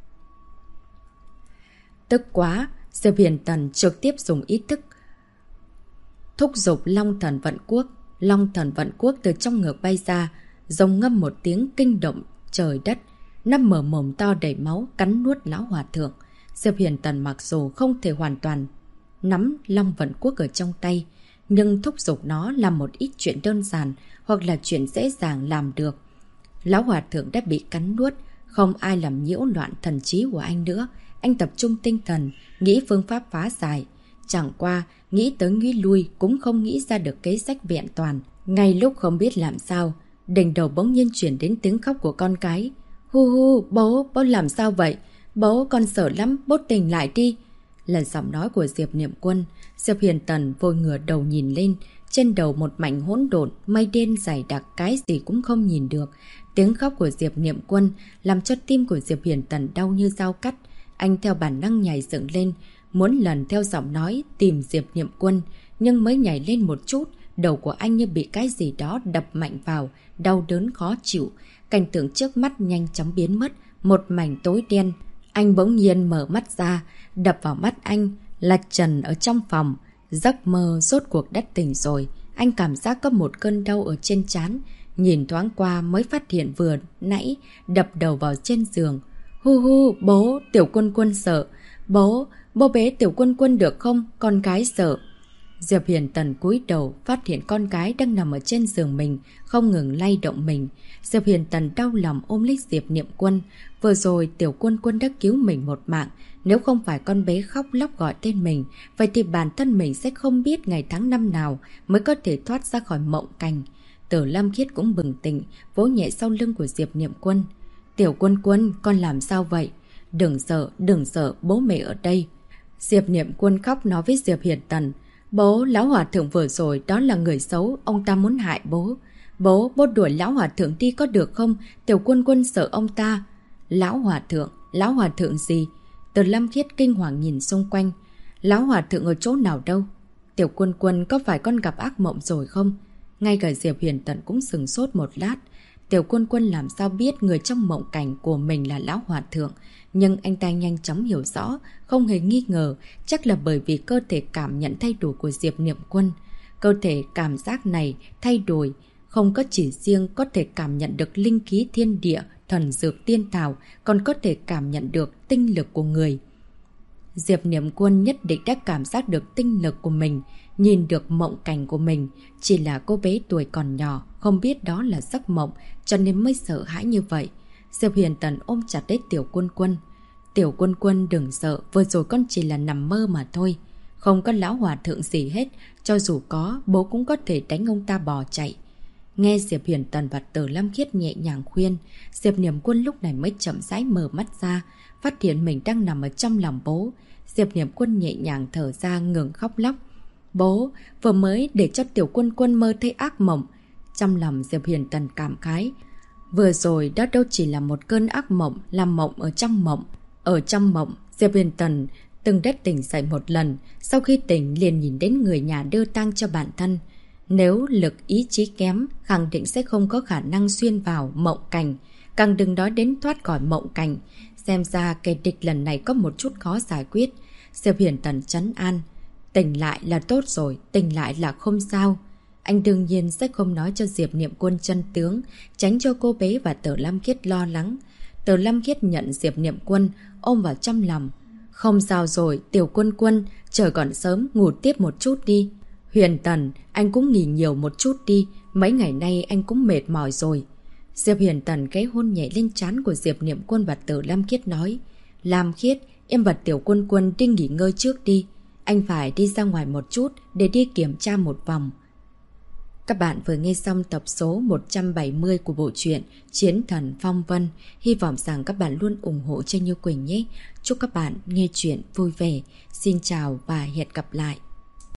Tức quá, Diệp Huyền Tần trực tiếp dùng ý thức thúc giục Long Thần Vận Quốc. Long Thần Vận Quốc từ trong ngực bay ra, rồng ngâm một tiếng kinh động trời đất. Nó mở mồm to đầy máu, cắn nuốt lão hòa thượng. Diệp Huyền Tần mặc dù không thể hoàn toàn nắm Long Vận Quốc ở trong tay, nhưng thúc giục nó làm một ít chuyện đơn giản hoặc là chuyện dễ dàng làm được. Lão hòa thượng đã bị cắn nuốt, không ai làm nhiễu loạn thần trí của anh nữa. Anh tập trung tinh thần, nghĩ phương pháp phá giải. Chẳng qua, nghĩ tới nghĩ lui cũng không nghĩ ra được kế sách vẹn toàn. Ngay lúc không biết làm sao, đỉnh đầu bỗng nhiên chuyển đến tiếng khóc của con cái. Hu hu, bố làm sao vậy? Bố, con sợ lắm, bố tỉnh lại đi. Là giọng nói của Diệp Niệm Quân. Diệp Huyền Tần vội ngửa đầu nhìn lên. Trên đầu một mảnh hỗn độn, mây đen dày đặc, cái gì cũng không nhìn được. Tiếng khóc của Diệp Niệm Quân làm cho tim của Diệp Huyền Tần đau như dao cắt. Anh theo bản năng nhảy dựng lên, muốn lần theo giọng nói tìm Diệp Niệm Quân, nhưng mới nhảy lên một chút, đầu của anh như bị cái gì đó đập mạnh vào, đau đớn khó chịu. Cảnh tượng trước mắt nhanh chóng biến mất, một mảnh tối đen. Anh bỗng nhiên mở mắt ra, đập vào mắt anh là Trần ở trong phòng. Giấc mơ rốt cuộc đã tỉnh rồi. Anh cảm giác có một cơn đau ở trên trán. Nhìn thoáng qua mới phát hiện vừa nãy đập đầu vào trên giường. Hu hu, bố, Tiểu Quân Quân sợ. Bố bế Tiểu Quân Quân được không? Con cái sợ. Diệp Huyền Tần cúi đầu phát hiện con cái đang nằm ở trên giường mình, không ngừng lay động mình. Diệp Huyền Tần đau lòng ôm lấy Diệp Niệm Quân. Vừa rồi Tiểu Quân Quân đã cứu mình một mạng. Nếu không phải con bé khóc lóc gọi tên mình, vậy thì bản thân mình sẽ không biết ngày tháng năm nào mới có thể thoát ra khỏi mộng cảnh. Tử Lâm Khiết cũng bừng tỉnh, vỗ nhẹ sau lưng của Diệp Niệm Quân. Tiểu Quân Quân, con làm sao vậy? Đừng sợ, bố mẹ ở đây. Diệp Niệm Quân khóc nói với Diệp Huyền Tần. Bố, lão hòa thượng vừa rồi đó là người xấu, ông ta muốn hại bố. Bố đuổi lão hòa thượng đi có được không? Tiểu Quân Quân sợ ông ta. Lão hòa thượng gì? Tử Lâm Khiết kinh hoàng nhìn xung quanh. Lão hòa thượng ở chỗ nào đâu? Tiểu Quân Quân có phải con gặp ác mộng rồi không? Ngay cả Diệp Huyền Tần cũng sừng sốt một lát. Tiểu Quân Quân làm sao biết người trong mộng cảnh của mình là lão hòa thượng, nhưng anh ta nhanh chóng hiểu rõ, không hề nghi ngờ, chắc là bởi vì cơ thể cảm nhận thay đổi của Diệp Niệm Quân. Cơ thể cảm giác này thay đổi, không có chỉ riêng có thể cảm nhận được linh khí thiên địa, thần dược tiên thảo, còn có thể cảm nhận được tinh lực của người. Diệp Niệm Quân nhất định đã cảm giác được tinh lực của mình, nhìn được mộng cảnh của mình. Chỉ là cô bé tuổi còn nhỏ, không biết đó là giấc mộng, cho nên mới sợ hãi như vậy. Diệp Huyền Tần ôm chặt lấy Tiểu Quân Quân. Tiểu Quân Quân đừng sợ, vừa rồi con chỉ là nằm mơ mà thôi. Không có lão hòa thượng gì hết, cho dù có, bố cũng có thể đánh ông ta bỏ chạy. Nghe Diệp Huyền Tần và Tử Lâm Khiết nhẹ nhàng khuyên, Diệp Niệm Quân lúc này mới chậm rãi mở mắt ra, phát hiện mình đang nằm ở trong lòng bố. Diệp Niệm Quân nhẹ nhàng thở ra ngừng khóc lóc. Bố, vừa mới để cho Tiểu Quân Quân mơ thấy ác mộng. Trong lòng Diệp Huyền Tần cảm khái. Vừa rồi đó đâu chỉ là một cơn ác mộng, là mộng ở trong mộng. Ở trong mộng, Diệp Huyền Tần từng đã tỉnh dậy một lần. Sau khi tỉnh liền nhìn đến người nhà đưa tang cho bản thân. Nếu lực ý chí kém, khẳng định sẽ không có khả năng xuyên vào mộng cảnh. Càng đừng nói đến thoát khỏi mộng cảnh. Xem ra kẻ địch lần này có một chút khó giải quyết. Diệp Huyền Tần trấn an. Tỉnh lại là tốt rồi, tỉnh lại là không sao. Anh đương nhiên sẽ không nói cho Diệp Niệm Quân chân tướng, tránh cho cô bé và Tử Lâm Khiết lo lắng. Tử Lâm Khiết nhận Diệp Niệm Quân, ôm vào trong lòng. Không sao rồi, Tiểu Quân Quân, trời còn sớm, ngủ tiếp một chút đi. Huyền Tần, anh cũng nghỉ nhiều một chút đi, mấy ngày nay anh cũng mệt mỏi rồi. Diệp Huyền Tần ghé hôn nhẹ lên trán của Diệp Niệm Quân và Tử Lâm Khiết nói. Lam Khiết, em và Tiểu Quân Quân đi nghỉ ngơi trước đi. Anh phải đi ra ngoài một chút để đi kiểm tra một vòng. Các bạn vừa nghe xong tập số 170 của bộ truyện Chiến Thần Phong Vân. Hy vọng rằng các bạn luôn ủng hộ cho Như Quỳnh nhé. Chúc các bạn nghe chuyện vui vẻ. Xin chào và hẹn gặp lại.